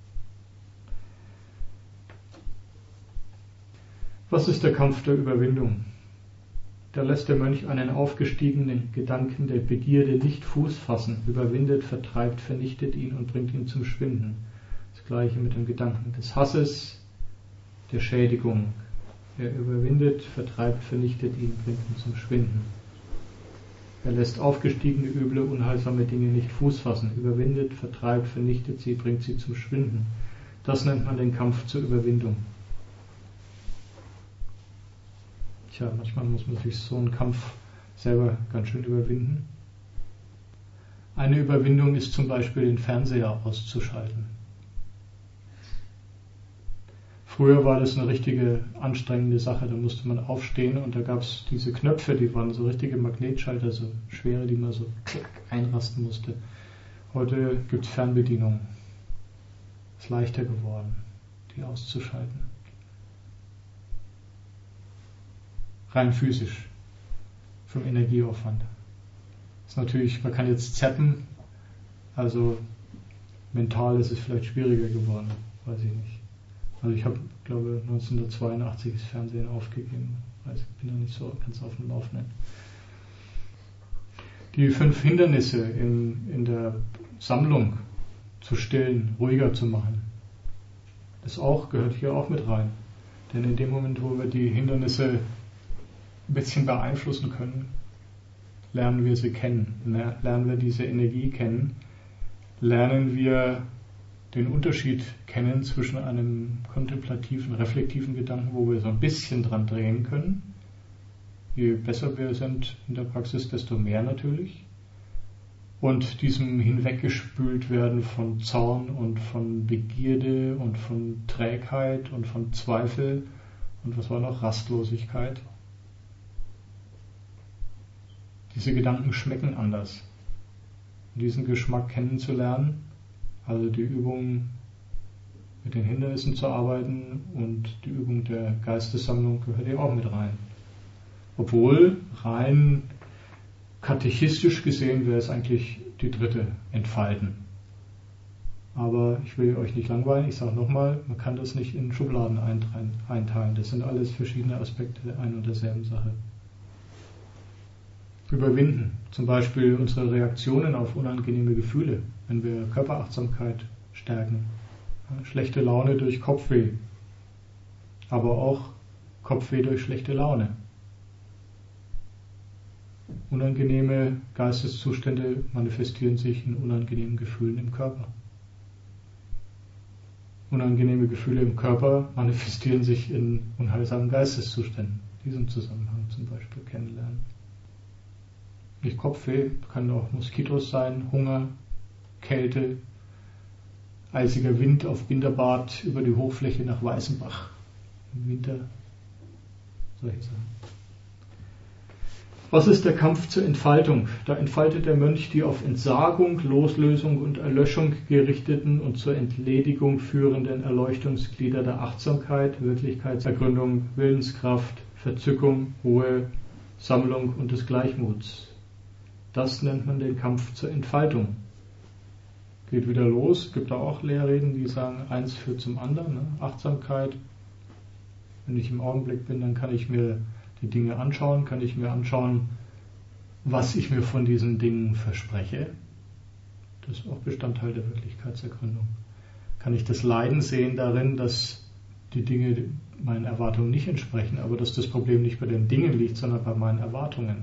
Was ist der Kampf der Überwindung? Da lässt der Mönch einen aufgestiegenen Gedanken der Begierde nicht Fuß fassen, überwindet, vertreibt, vernichtet ihn und bringt ihn zum Schwinden. Das gleiche mit dem Gedanken des Hasses, der Schädigung. Er überwindet, vertreibt, vernichtet ihn, bringt ihn zum Schwinden. Er lässt aufgestiegene, üble, unheilsame Dinge nicht Fuß fassen, überwindet, vertreibt, vernichtet sie, bringt sie zum Schwinden. Das nennt man den Kampf zur Überwindung. Tja, manchmal muss man sich so einen Kampf selber ganz schön überwinden. Eine Überwindung ist zum Beispiel, den Fernseher auszuschalten. Früher war das eine richtige anstrengende Sache, da musste man aufstehen und da gab es diese Knöpfe, die waren so richtige Magnetschalter, so schwere, die man so einrasten musste. Heute gibt es Fernbedienungen. Ist leichter geworden, die auszuschalten. Rein physisch, vom Energieaufwand. Das ist natürlich, man kann jetzt zappen, also mental ist es vielleicht schwieriger geworden, weiß ich nicht. Also ich habe, glaube neunzehnhundertzweiundachtzig das Fernsehen aufgegeben, also ich bin da nicht so ganz auf dem Laufenden. Die fünf Hindernisse in, in der Sammlung zu stillen, ruhiger zu machen, das auch, gehört hier auch mit rein. Denn in dem Moment, wo wir die Hindernisse ein bisschen beeinflussen können, lernen wir sie kennen, lernen wir diese Energie kennen, lernen wir den Unterschied kennen zwischen einem kontemplativen, reflektiven Gedanken, wo wir so ein bisschen dran drehen können. Je besser wir sind in der Praxis, desto mehr natürlich. Und diesem hinweggespült werden von Zorn und von Begierde und von Trägheit und von Zweifel und was war noch? Rastlosigkeit. Diese Gedanken schmecken anders. Und diesen Geschmack kennenzulernen, also die Übung mit den Hindernissen zu arbeiten und die Übung der Geistessammlung gehört hier auch mit rein. Obwohl rein katechistisch gesehen wäre es eigentlich die dritte, Entfalten. Aber ich will euch nicht langweilen, ich sage nochmal, man kann das nicht in Schubladen einteilen. Das sind alles verschiedene Aspekte der einen und derselben Sache. Überwinden, zum Beispiel unsere Reaktionen auf unangenehme Gefühle, wenn wir Körperachtsamkeit stärken. Schlechte Laune durch Kopfweh, aber auch Kopfweh durch schlechte Laune. Unangenehme Geisteszustände manifestieren sich in unangenehmen Gefühlen im Körper. Unangenehme Gefühle im Körper manifestieren sich in unheilsamen Geisteszuständen. Diesen Zusammenhang zum Beispiel kennenlernen. Nicht Kopfweh, kann auch Moskitos sein, Hunger, Kälte, eisiger Wind auf Winterbad über die Hochfläche nach Weißenbach im Winter, solche Sachen. Was ist der Kampf zur Entfaltung? Da entfaltet der Mönch die auf Entsagung, Loslösung und Erlöschung gerichteten und zur Entledigung führenden Erleuchtungsglieder der Achtsamkeit, Wirklichkeitsergründung, Willenskraft, Verzückung, Ruhe, Sammlung und des Gleichmuts. Das nennt man den Kampf zur Entfaltung. Geht wieder los, es gibt da auch Lehrreden, die sagen, eins führt zum anderen. Ne? Achtsamkeit, wenn ich im Augenblick bin, dann kann ich mir die Dinge anschauen, kann ich mir anschauen, was ich mir von diesen Dingen verspreche. Das ist auch Bestandteil der Wirklichkeitsergründung. Kann ich das Leiden sehen darin, dass die Dinge meinen Erwartungen nicht entsprechen, aber dass das Problem nicht bei den Dingen liegt, sondern bei meinen Erwartungen.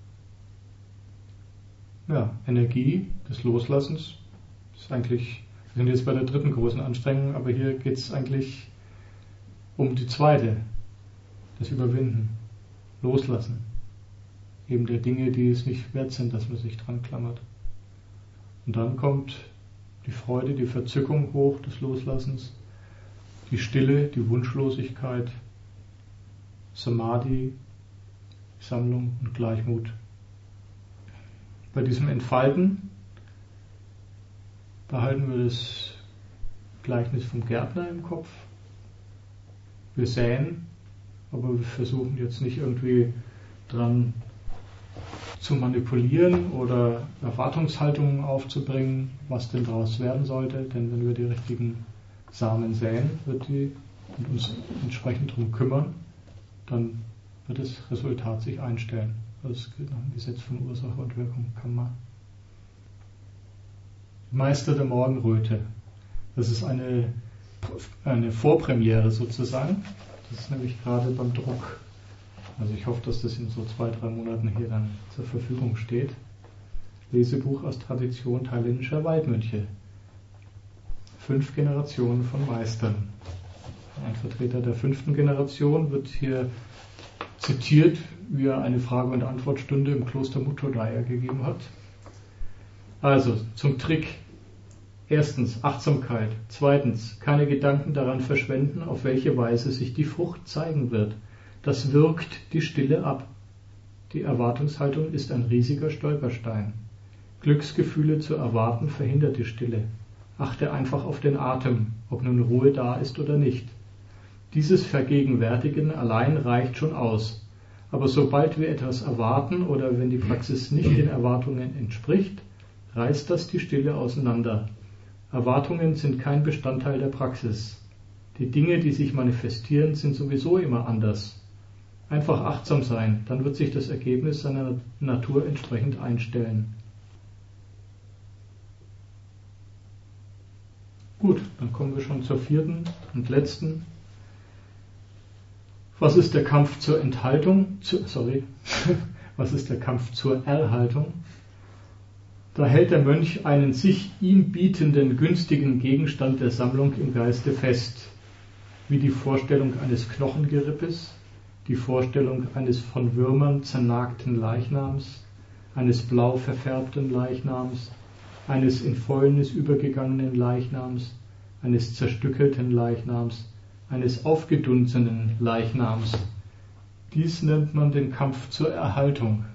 Ja, Energie des Loslassens ist eigentlich, wir sind jetzt bei der dritten großen Anstrengung, aber hier geht es eigentlich um die zweite, das Überwinden. Loslassen. Eben der Dinge, die es nicht wert sind, dass man sich dran klammert. Und dann kommt die Freude, die Verzückung hoch des Loslassens, die Stille, die Wunschlosigkeit, Samadhi, Sammlung und Gleichmut. Bei diesem Entfalten behalten wir das Gleichnis vom Gärtner im Kopf. Wir säen, aber wir versuchen jetzt nicht irgendwie dran zu manipulieren oder Erwartungshaltungen aufzubringen, was denn daraus werden sollte. Denn wenn wir die richtigen Samen säen, wird die und uns entsprechend darum kümmern, dann wird das Resultat sich einstellen. Das gilt nach dem Gesetz von Ursache und Wirkung, Karma. Meister der Morgenröte. Das ist eine, eine Vorpremiere sozusagen. Das ist nämlich gerade beim Druck. Also ich hoffe, dass das in so zwei, drei Monaten hier dann zur Verfügung steht. Lesebuch aus Tradition thailändischer Waldmönche. Fünf Generationen von Meistern. Ein Vertreter der fünften Generation wird hier zitiert, wie er eine Frage- und Antwortstunde im Kloster Muttodaya gegeben hat. Also zum Trick. Erstens Achtsamkeit. Zweitens keine Gedanken daran verschwenden, auf welche Weise sich die Frucht zeigen wird. Das wirkt die Stille ab. Die Erwartungshaltung ist ein riesiger Stolperstein. Glücksgefühle zu erwarten verhindert die Stille. Achte einfach auf den Atem, ob nun Ruhe da ist oder nicht. Dieses Vergegenwärtigen allein reicht schon aus. Aber sobald wir etwas erwarten oder wenn die Praxis nicht den Erwartungen entspricht, reißt das die Stille auseinander. Erwartungen sind kein Bestandteil der Praxis. Die Dinge, die sich manifestieren, sind sowieso immer anders. Einfach achtsam sein, dann wird sich das Ergebnis seiner Natur entsprechend einstellen. Gut, dann kommen wir schon zur vierten und letzten Was ist der Kampf zur Enthaltung? Zu, sorry. Was ist der Kampf zur Erhaltung? Da hält der Mönch einen sich ihm bietenden günstigen Gegenstand der Sammlung im Geiste fest, wie die Vorstellung eines Knochengerippes, die Vorstellung eines von Würmern zernagten Leichnams, eines blau verfärbten Leichnams, eines in Fäulnis übergegangenen Leichnams, eines zerstückelten Leichnams, eines aufgedunsenen Leichnams. Dies nennt man den Kampf zur Erhaltung.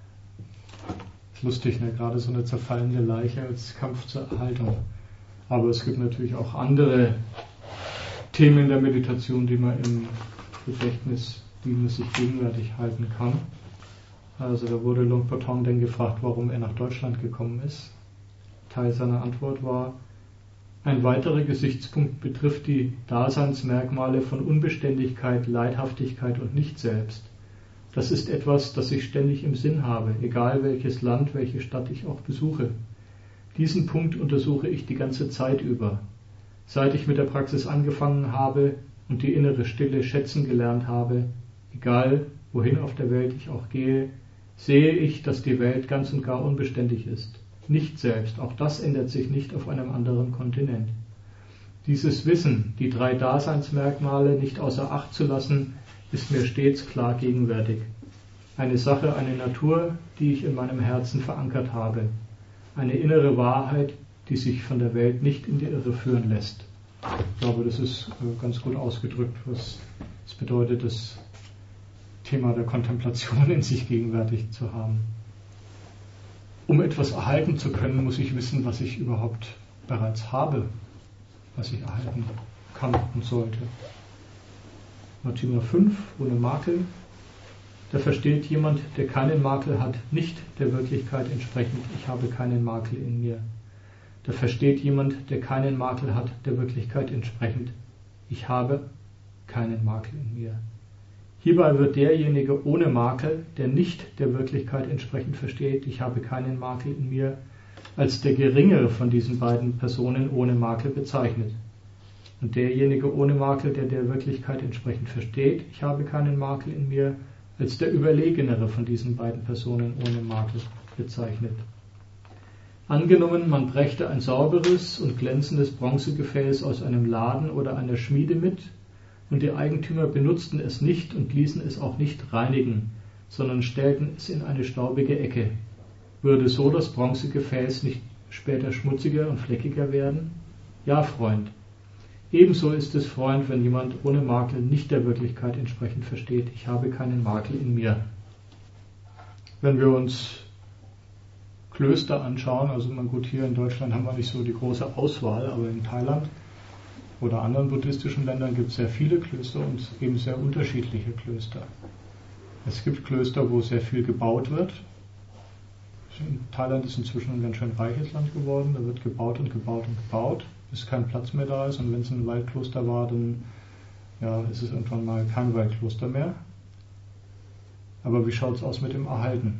Lustig, ne? Gerade so eine zerfallene Leiche als Kampf zur Erhaltung. Aber es gibt natürlich auch andere Themen der Meditation, die man im Gedächtnis, die man sich gegenwärtig halten kann. Also da wurde Luang Por Thong dann gefragt, warum er nach Deutschland gekommen ist. Teil seiner Antwort war, ein weiterer Gesichtspunkt betrifft die Daseinsmerkmale von Unbeständigkeit, Leidhaftigkeit und Nicht-Selbst. Das ist etwas, das ich ständig im Sinn habe, egal welches Land, welche Stadt ich auch besuche. Diesen Punkt untersuche ich die ganze Zeit über. Seit ich mit der Praxis angefangen habe und die innere Stille schätzen gelernt habe, egal wohin auf der Welt ich auch gehe, sehe ich, dass die Welt ganz und gar unbeständig ist. Nicht selbst, auch das ändert sich nicht auf einem anderen Kontinent. Dieses Wissen, die drei Daseinsmerkmale nicht außer Acht zu lassen, ist mir stets klar gegenwärtig. Eine Sache, eine Natur, die ich in meinem Herzen verankert habe. Eine innere Wahrheit, die sich von der Welt nicht in die Irre führen lässt. Ich glaube, das ist ganz gut ausgedrückt, was es bedeutet, das Thema der Kontemplation in sich gegenwärtig zu haben. Um etwas erhalten zu können, muss ich wissen, was ich überhaupt bereits habe, was ich erhalten kann und sollte. Martina fünf, ohne Makel. Da versteht jemand, der keinen Makel hat, nicht der Wirklichkeit entsprechend, ich habe keinen Makel in mir. Da versteht jemand, der keinen Makel hat, der Wirklichkeit entsprechend, ich habe keinen Makel in mir. Hierbei wird derjenige ohne Makel, der nicht der Wirklichkeit entsprechend versteht, ich habe keinen Makel in mir, als der geringere von diesen beiden Personen ohne Makel bezeichnet. Und derjenige ohne Makel, der der Wirklichkeit entsprechend versteht, ich habe keinen Makel in mir, als der überlegenere von diesen beiden Personen ohne Makel bezeichnet. Angenommen, man brächte ein sauberes und glänzendes Bronzegefäß aus einem Laden oder einer Schmiede mit, und die Eigentümer benutzten es nicht und ließen es auch nicht reinigen, sondern stellten es in eine staubige Ecke. Würde so das Bronzegefäß nicht später schmutziger und fleckiger werden? Ja, Freund. Ebenso ist es, Freund, wenn jemand ohne Makel nicht der Wirklichkeit entsprechend versteht, ich habe keinen Makel in mir. Wenn wir uns Klöster anschauen, also man gut, hier in Deutschland haben wir nicht so die große Auswahl, aber in Thailand oder anderen buddhistischen Ländern gibt es sehr viele Klöster und eben sehr unterschiedliche Klöster. Es gibt Klöster, wo sehr viel gebaut wird. Thailand ist inzwischen ein ganz schön reiches Land geworden, da wird gebaut und gebaut und gebaut, bis kein Platz mehr da ist, und wenn es ein Waldkloster war, dann ja, ist es irgendwann mal kein Waldkloster mehr. Aber wie schaut es aus mit dem Erhalten?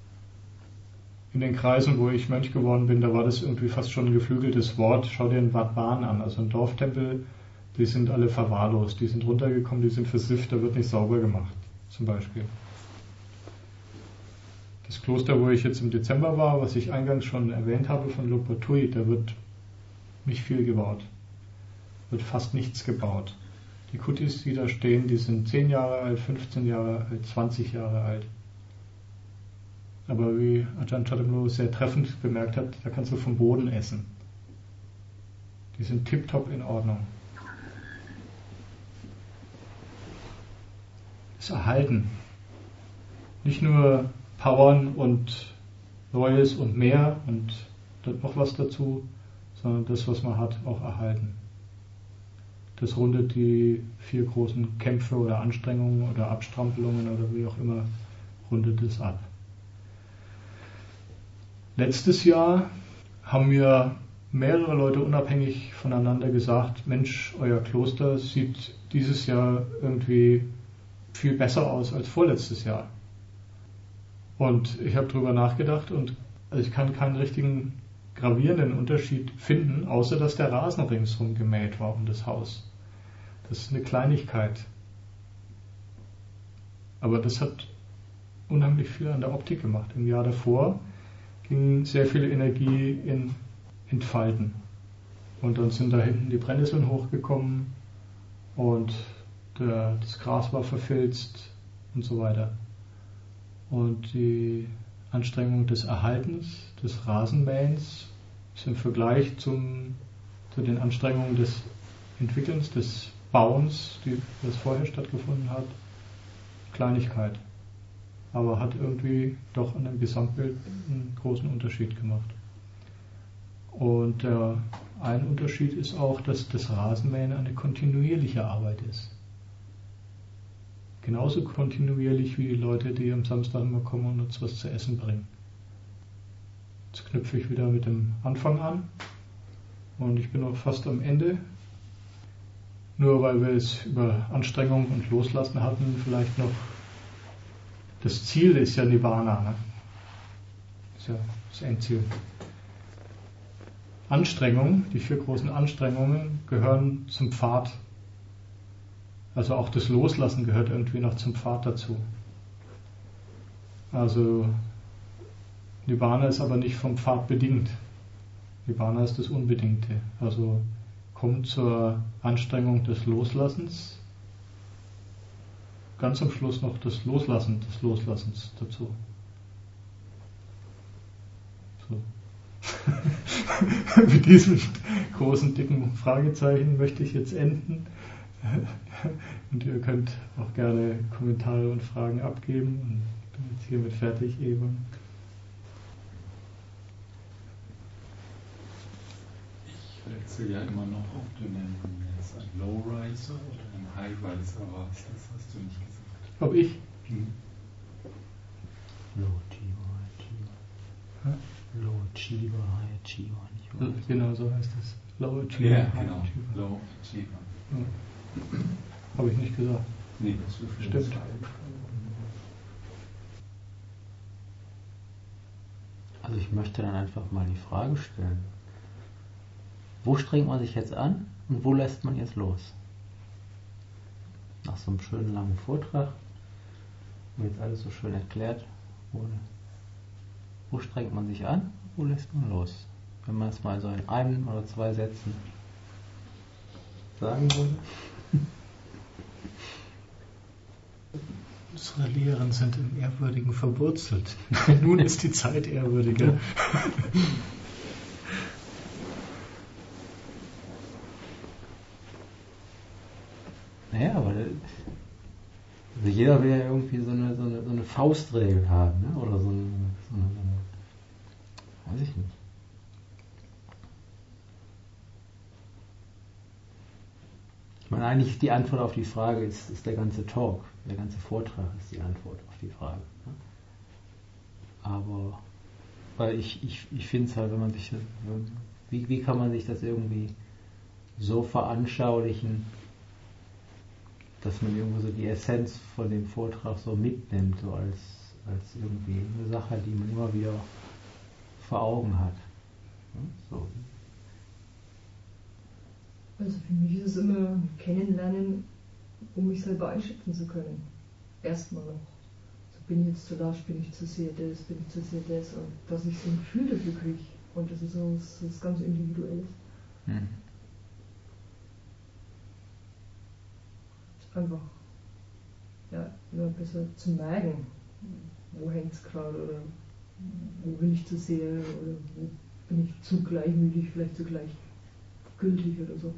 In den Kreisen, wo ich Mönch geworden bin, da war das irgendwie fast schon ein geflügeltes Wort. Schau dir einen Wat Ban an, also ein Dorftempel, die sind alle verwahrlost, die sind runtergekommen, die sind versifft, da wird nicht sauber gemacht, zum Beispiel. Das Kloster, wo ich jetzt im Dezember war, was ich eingangs schon erwähnt habe von Luang Por Thui, da wird nicht viel gebaut, wird fast nichts gebaut. Die Kuttis, die da stehen, die sind zehn Jahre alt, fünfzehn Jahre alt, zwanzig Jahre alt. Aber wie Ajahn Chadamlo sehr treffend bemerkt hat, da kannst du vom Boden essen. Die sind tipptopp in Ordnung. Das Erhalten. Nicht nur powern und Neues und mehr und noch was dazu, sondern das, was man hat, auch erhalten. Das rundet die vier großen Kämpfe oder Anstrengungen oder Abstrampelungen oder wie auch immer, rundet es ab. Letztes Jahr haben mir mehrere Leute unabhängig voneinander gesagt, Mensch, euer Kloster sieht dieses Jahr irgendwie viel besser aus als vorletztes Jahr. Und ich habe drüber nachgedacht und ich kann keinen richtigen gravierenden Unterschied finden, außer dass der Rasen ringsherum gemäht war um das Haus. Das ist eine Kleinigkeit. Aber das hat unheimlich viel an der Optik gemacht. Im Jahr davor ging sehr viel Energie in Entfalten. Und dann sind da hinten die Brennnesseln hochgekommen und der, das Gras war verfilzt und so weiter. Und die Anstrengung des Erhaltens, des Rasenmähens, ist im Vergleich zum, zu den Anstrengungen des Entwickelns, des Bauens, die, das vorher stattgefunden hat, Kleinigkeit. Aber hat irgendwie doch an dem Gesamtbild einen großen Unterschied gemacht. Und der ein Unterschied ist auch, dass das Rasenmähen eine kontinuierliche Arbeit ist. Genauso kontinuierlich wie die Leute, die am Samstag immer kommen und uns was zu essen bringen. Jetzt knüpfe ich wieder mit dem Anfang an und ich bin auch fast am Ende. Nur weil wir es über Anstrengung und Loslassen hatten, vielleicht noch, das Ziel ist ja Nibbana, ne? Ist ja das Endziel. Anstrengungen, die vier großen Anstrengungen gehören zum Pfad. Also auch das Loslassen gehört irgendwie noch zum Pfad dazu. Also Nibbana ist aber nicht vom Pfad bedingt. Nibbana ist das Unbedingte. Also kommt zur Anstrengung des Loslassens, ganz am Schluss noch das Loslassen des Loslassens dazu. So. Mit diesem großen, dicken Fragezeichen möchte ich jetzt enden. Und ihr könnt auch gerne Kommentare und Fragen abgeben. Und ich bin jetzt hiermit fertig, Eva. Ich wechsle ja immer noch, ob du einen, jetzt ein Low-Riser oder ein High-Riser warst. Das hast du nicht gesagt. Ob ich? Hm. Low-Chiva, High-Chiva. Low-Chiva, High-Chiva, nicht wahr? Genau so heißt es. Low-Achiever, Ja, genau. High-Achiever. Low-Achiever. Ja. Habe ich nicht gesagt. Nee, das ist Stimmt. Also ich möchte dann einfach mal die Frage stellen. Wo strengt man sich jetzt an und wo lässt man jetzt los? Nach so einem schönen langen Vortrag, wo jetzt alles so schön erklärt wurde. Wo strengt man sich an, wo lässt man los? Wenn man es mal so in einem oder zwei Sätzen sagen würde. Unsere Lehren sind im Ehrwürdigen verwurzelt. Nun ist die Zeit ehrwürdiger. Naja, aber also jeder will ja irgendwie so eine, so eine, so eine Faustregel haben, ne? Oder so eine, so eine, so eine, weiß ich nicht. Ich meine, eigentlich die Antwort auf die Frage ist, ist der ganze Talk, der ganze Vortrag ist die Antwort auf die Frage. Ne? Aber, weil ich, ich, ich finde es halt, wenn man sich, wie, wie kann man sich das irgendwie so veranschaulichen, dass man irgendwo so die Essenz von dem Vortrag so mitnimmt, so als, als irgendwie eine Sache, die man immer wieder vor Augen hat. Ne? So. Also für mich ist es immer kennenlernen, um mich selber einschätzen zu können. Erstmal noch. So, bin ich jetzt zu lasch, bin ich zu sehr das, bin ich zu sehr das. Und dass ich so ein Gefühl dafür kriege. Und das ist so was, was ganz Individuelles. Hm. Einfach ja, immer besser zu merken, wo hängt es gerade oder wo bin ich zu sehr oder wo bin ich zu gleichmütig, vielleicht zu gleichgültig oder so.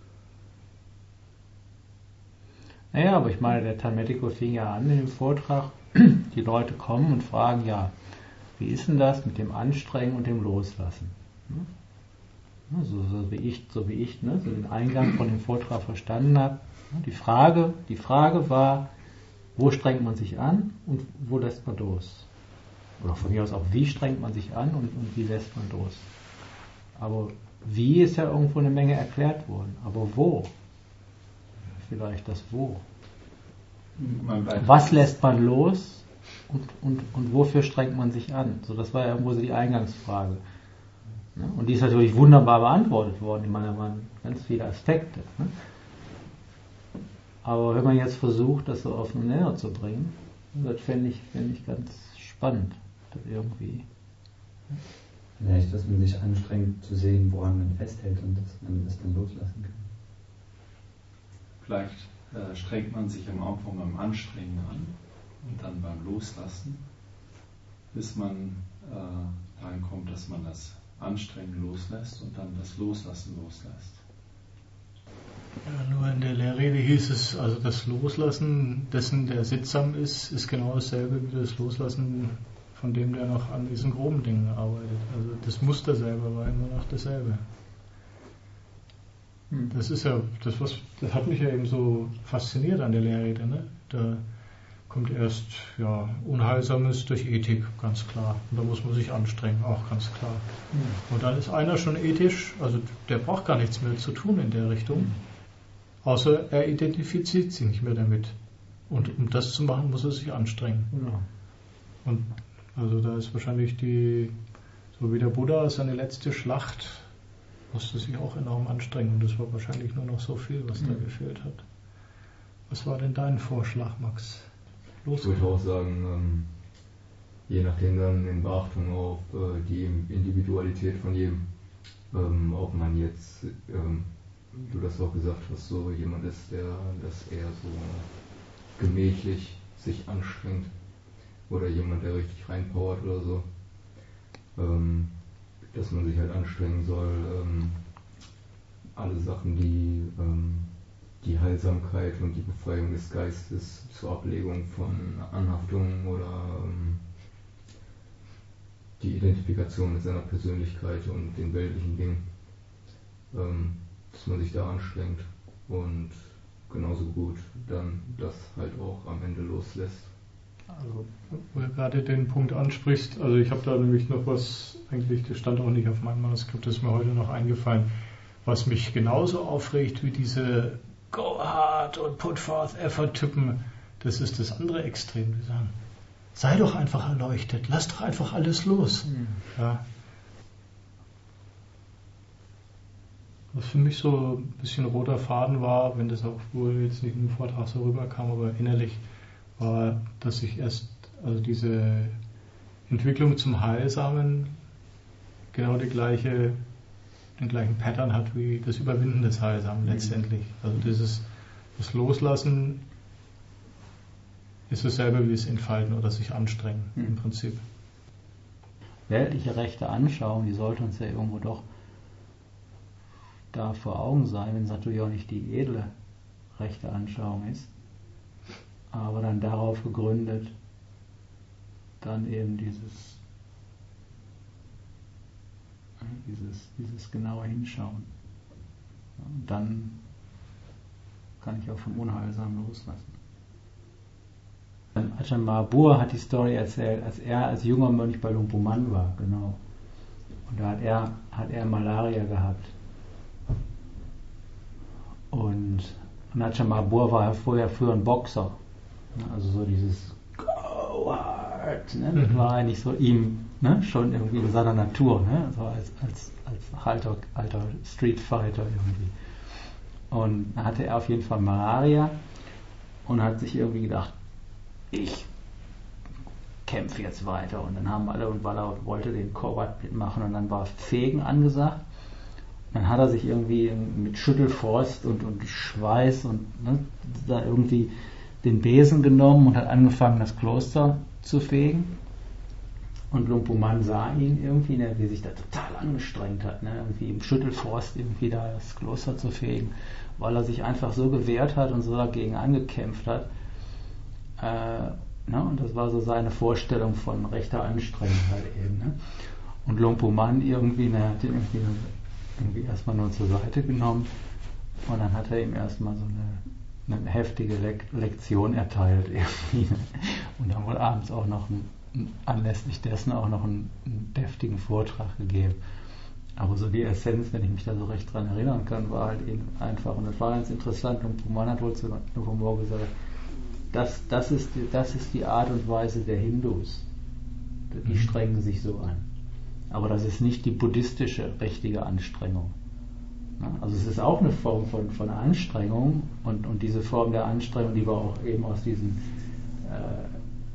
Naja, aber ich meine, der Talmetico fing ja an in dem Vortrag, die Leute kommen und fragen, ja, wie ist denn das mit dem Anstrengen und dem Loslassen? So, so wie ich, so wie ich ne, so den Eingang von dem Vortrag verstanden habe. Die Frage, die Frage war, wo strengt man sich an und wo lässt man los? Oder von mir aus auch, wie strengt man sich an und, und wie lässt man los? Aber wie ist ja irgendwo eine Menge erklärt worden. Aber wo? Vielleicht das Wo. Was lässt man los und, und, und wofür strengt man sich an? So, das war ja irgendwo so die Eingangsfrage. Ne? Und die ist natürlich wunderbar beantwortet worden. Ich meine, da waren ganz viele Aspekte. Ne? Aber wenn man jetzt versucht, das so auf einen Nenner zu bringen, Das fände ich, fänd ich ganz spannend, das irgendwie. Vielleicht, dass man sich anstrengt zu sehen, woran man festhält und dass man das dann loslassen kann. Vielleicht äh, strengt man sich am Anfang beim Anstrengen an und dann beim Loslassen, bis man äh, dahin kommt, dass man das Anstrengen loslässt und dann das Loslassen loslässt. Ja, nur in der Lehrrede hieß es, also das Loslassen dessen, der sittsam ist, ist genau dasselbe wie das Loslassen von dem, der noch an diesen groben Dingen arbeitet. Also das Muster selber war immer noch dasselbe. Hm. Das ist ja, das, was, das hat mich ja eben so fasziniert an der Lehrrede. Ne? Da kommt erst ja, Unheilsames durch Ethik, ganz klar. Und da muss man sich anstrengen, auch ganz klar. Hm. Und dann ist einer schon ethisch, also der braucht gar nichts mehr zu tun in der Richtung. Hm. Außer er identifiziert sich nicht mehr damit. Und um das zu machen, muss er sich anstrengen. Ja. Und also da ist wahrscheinlich die, so wie der Buddha, seine letzte Schlacht, musste sich auch enorm anstrengen. Und das war wahrscheinlich nur noch so viel, was mhm. da gefehlt hat. Was war denn dein Vorschlag, Max? Los. Ich würde auch sagen, ähm, je nachdem dann in Beachtung auf äh, die Individualität von jedem, ähm, ob man jetzt, ähm, wie du das auch gesagt hast, so jemand ist, der das eher so gemächlich sich anstrengt oder jemand, der richtig reinpowert oder so, ähm, dass man sich halt anstrengen soll, ähm, alle Sachen, die ähm, die Heilsamkeit und die Befreiung des Geistes zur Ablegung von Anhaftungen oder ähm, die Identifikation mit seiner Persönlichkeit und den weltlichen Dingen, ähm, dass man sich da anstrengt und genauso gut dann das halt auch am Ende loslässt. Also, wo du gerade den Punkt ansprichst, also ich habe da nämlich noch was, eigentlich, das stand auch nicht auf meinem Manuskript, das ist mir heute noch eingefallen, was mich genauso aufregt wie diese Go hard und put forth effort Typen, das ist das andere Extrem, die sagen, sei doch einfach erleuchtet, lass doch einfach alles los. Mhm. Ja. Was für mich so ein bisschen roter Faden war, wenn das auch wohl jetzt nicht im Vortrag so rüberkam, aber innerlich, war, dass ich erst, also diese Entwicklung zum Heilsamen genau die gleiche, den gleichen Pattern hat wie das Überwinden des Heilsamen letztendlich. Also dieses, das Loslassen ist dasselbe wie das Entfalten oder sich anstrengen mhm. im Prinzip. Weltliche rechte Anschauung, die sollte uns ja irgendwo doch da vor Augen sein, wenn es natürlich auch nicht die edle rechte Anschauung ist, aber dann darauf gegründet, dann eben dieses, dieses, dieses genaue Hinschauen. Und dann kann ich auch vom Unheilsamen loslassen. Ajahn Mahabua hat die Story erzählt, als er als junger Mönch bei Luang Pu Man war, genau. Und da hat er, hat er Malaria gehabt. Und Ajahn Mahabua war ja vorher früher ein Boxer. Also so dieses Go hard, ne? Das war eigentlich so ihm, ne? Schon irgendwie in seiner Natur, ne? So als, als, als alter, alter Streetfighter irgendwie. Und da hatte er auf jeden Fall Malaria und hat sich irgendwie gedacht, ich kämpfe jetzt weiter. Und dann haben alle, und weil er wollte den Korbat mitmachen, und dann war Fegen angesagt. Dann hat er sich irgendwie mit Schüttelfrost und, und Schweiß und ne, da irgendwie den Besen genommen und hat angefangen, das Kloster zu fegen. Und Luang Pu Man sah ihn irgendwie, ne, wie sich da total angestrengt hat, ne, irgendwie im Schüttelfrost irgendwie da das Kloster zu fegen, weil er sich einfach so gewehrt hat und so dagegen angekämpft hat. Äh, ne, und das war so seine Vorstellung von rechter Anstrengung halt eben. Ne. Und Luang Pu Man irgendwie, ne, hat ihn irgendwie irgendwie erstmal nur zur Seite genommen und dann hat er ihm erstmal so eine, eine heftige Le- Lektion erteilt irgendwie. Und dann wohl abends auch noch ein, anlässlich dessen auch noch einen, einen deftigen Vortrag gegeben. Aber so die Essenz, wenn ich mich da so recht dran erinnern kann, war halt eben einfach, und das war ganz interessant, und man hat wohl zu Luang Pu Man gesagt, das, das, ist die, das ist die Art und Weise der Hindus. Die strengen sich so an. Aber das ist nicht die buddhistische richtige Anstrengung. Also es ist auch eine Form von, von Anstrengung, und, und diese Form der Anstrengung, die wir auch eben aus diesen äh,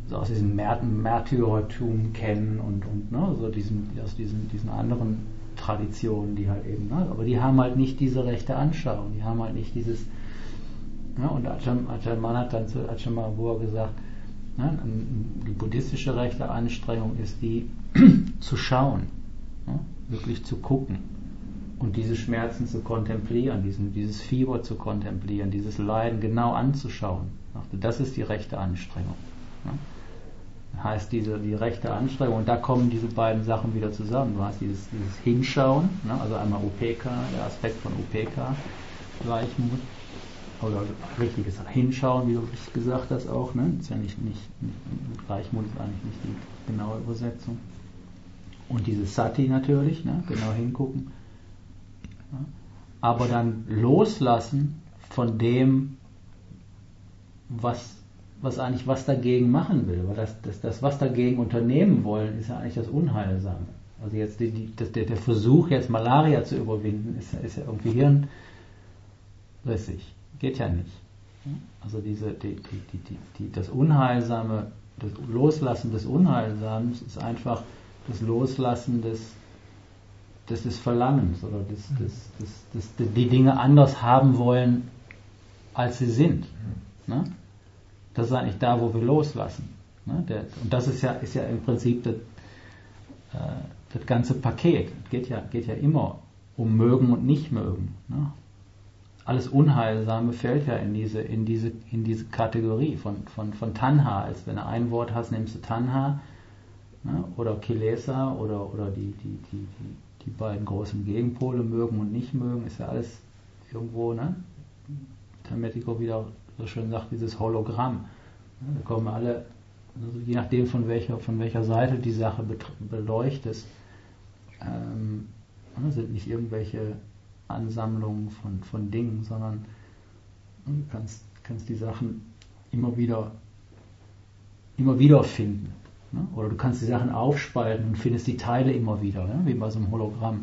so aus diesem Mär- Märtyrertum kennen und, und ne, so diesen, aus diesen, diesen anderen Traditionen, die halt eben, ne, aber die haben halt nicht diese rechte Anschauung, die haben halt nicht dieses, ne, und Ajahn, Ajahn Mun hat dann zu Ajahn Mahapurva gesagt, ne, die buddhistische rechte Anstrengung ist die, zu schauen, ne, wirklich zu gucken und diese Schmerzen zu kontemplieren, diesen, dieses Fieber zu kontemplieren, dieses Leiden genau anzuschauen. Das ist die rechte Anstrengung. Ne? Heißt diese die rechte Anstrengung, und da kommen diese beiden Sachen wieder zusammen. Du hast dieses, dieses Hinschauen, ne? Also einmal U P K, der Aspekt von U P K, Gleichmut, oder richtiges Hinschauen, wie du richtig gesagt hast auch, ne? Ist ja nicht, nicht, nicht Gleichmut ist eigentlich nicht die genaue Übersetzung. Und dieses Sati natürlich, ne? Genau hingucken. Ja? Aber dann loslassen von dem, was was eigentlich was dagegen machen will, weil das, das, das was dagegen unternehmen wollen, ist ja eigentlich das Unheilsame. Also jetzt die, die, das, der, der Versuch, jetzt Malaria zu überwinden, ist, ist ja irgendwie hirnrissig. Geht ja nicht. Also diese, die, die, die, die, die, das Unheilsame, das Loslassen des Unheilsamen ist einfach das Loslassen des, des, des Verlangens oder des, des, des, des, des, die Dinge anders haben wollen, als sie sind. Ne? Das ist eigentlich da, wo wir loslassen. Ne? Der, und das ist ja, ist ja im Prinzip das, äh, das ganze Paket. Es geht ja, geht ja immer um mögen und nicht mögen. Ne? Alles Unheilsame fällt ja in diese, in diese, in diese Kategorie von, von, von Tanha. Als wenn du ein Wort hast, nimmst du Tanha, ne? Oder Kilesa oder, oder die, die, die, die, die beiden großen Gegenpole, mögen und nicht mögen, ist ja alles irgendwo, ne? Hermetico wieder so schön sagt, dieses Hologramm. Da kommen alle, also je nachdem von welcher, von welcher Seite die Sache beleuchtest, ähm, sind nicht irgendwelche Ansammlungen von, von Dingen, sondern du kannst, kannst die Sachen immer wieder immer wieder finden. Ne? Oder du kannst die Sachen aufspalten und findest die Teile immer wieder, ne? Wie bei so einem Hologramm.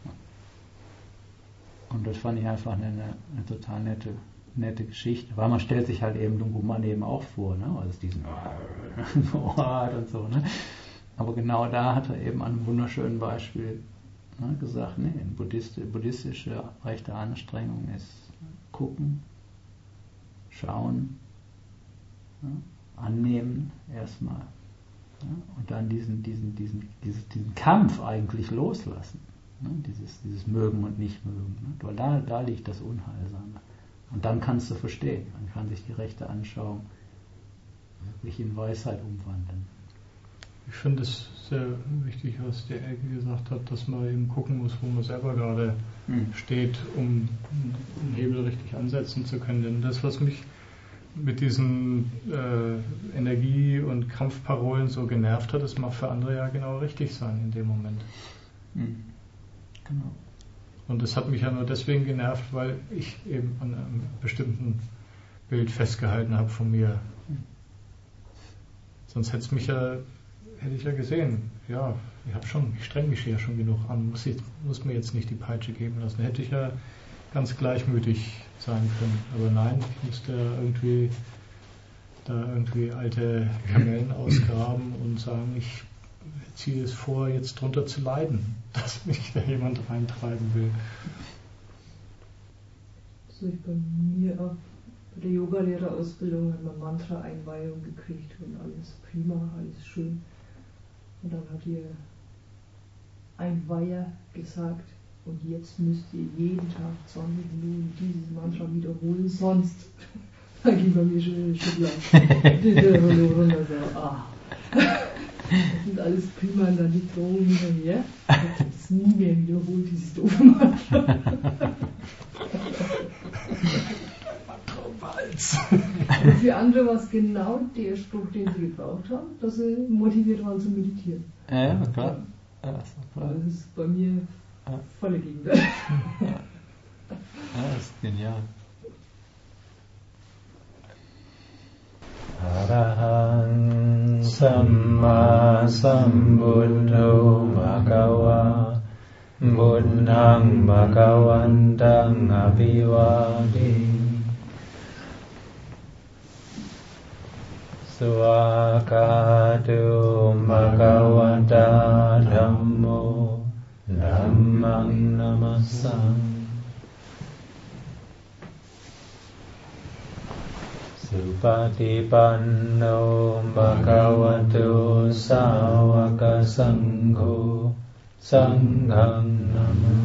Und das fand ich einfach eine, eine total nette nette Geschichte, weil man stellt sich halt eben Dunguman eben auch vor, ne? Also diesen Ort und so, ne? Aber genau da hat er eben an einem wunderschönen Beispiel, ne, gesagt, ne, Buddhist, buddhistische rechte Anstrengung ist gucken, schauen, ne, annehmen erstmal, ne, und dann diesen, diesen, diesen, diesen, diesen Kampf eigentlich loslassen, ne, dieses, dieses Mögen und Nicht-Mögen, ne? Weil da, da liegt das Unheilsame. Und dann kannst du verstehen, dann kann sich die rechte Anschauung wirklich in Weisheit umwandeln. Ich finde es sehr wichtig, was der Elke gesagt hat, dass man eben gucken muss, wo man selber gerade hm. steht, um den Hebel richtig ansetzen zu können. Denn das, was mich mit diesen äh, Energie- und Kampfparolen so genervt hat, das mag für andere ja genau richtig sein in dem Moment. Hm. Genau. Und das hat mich ja nur deswegen genervt, weil ich eben an einem bestimmten Bild festgehalten habe von mir. Sonst hätte es mich ja, hätte ich ja gesehen, ja, ich habe schon, ich streng mich ja schon genug an, muss, ich, muss mir jetzt nicht die Peitsche geben lassen. Hätte ich ja ganz gleichmütig sein können. Aber nein, ich musste ja irgendwie da irgendwie alte Kamellen ausgraben und sagen, ich ziehe es vor, jetzt drunter zu leiden, dass mich da jemand reintreiben will. So, ich bei mir auch bei der Yogalehrerausbildung hat man Mantra-Einweihung gekriegt und alles prima, alles schön. Und dann hat ihr Einweiher gesagt, und jetzt müsst ihr jeden Tag zwanzig Minuten dieses Mantra wiederholen, sonst da ging bei mir schon Schubladen. Diese runter so, ah. Das sind alles prima, und dann die Drohung hinterher. Ich habe es nie mehr wiederholt, dieses doofe Mantra. Und für andere war es genau der Spruch, den sie gebraucht haben, dass sie motiviert waren zu meditieren. Ja, ja, klar. Ja, das ist klar. Das ist bei mir ja. volle Gegenteil. Ja. Ja, das ist genial. Arahang Samma Sambuddho Bhagava Buddhang Bhagavantang Abhivademi สวากาโตภะคะวะตาธัมโมธัมมังนัมสสามิสุปฏิปันโนภะคะวะโตสาวกสังโฆสังฆังนัม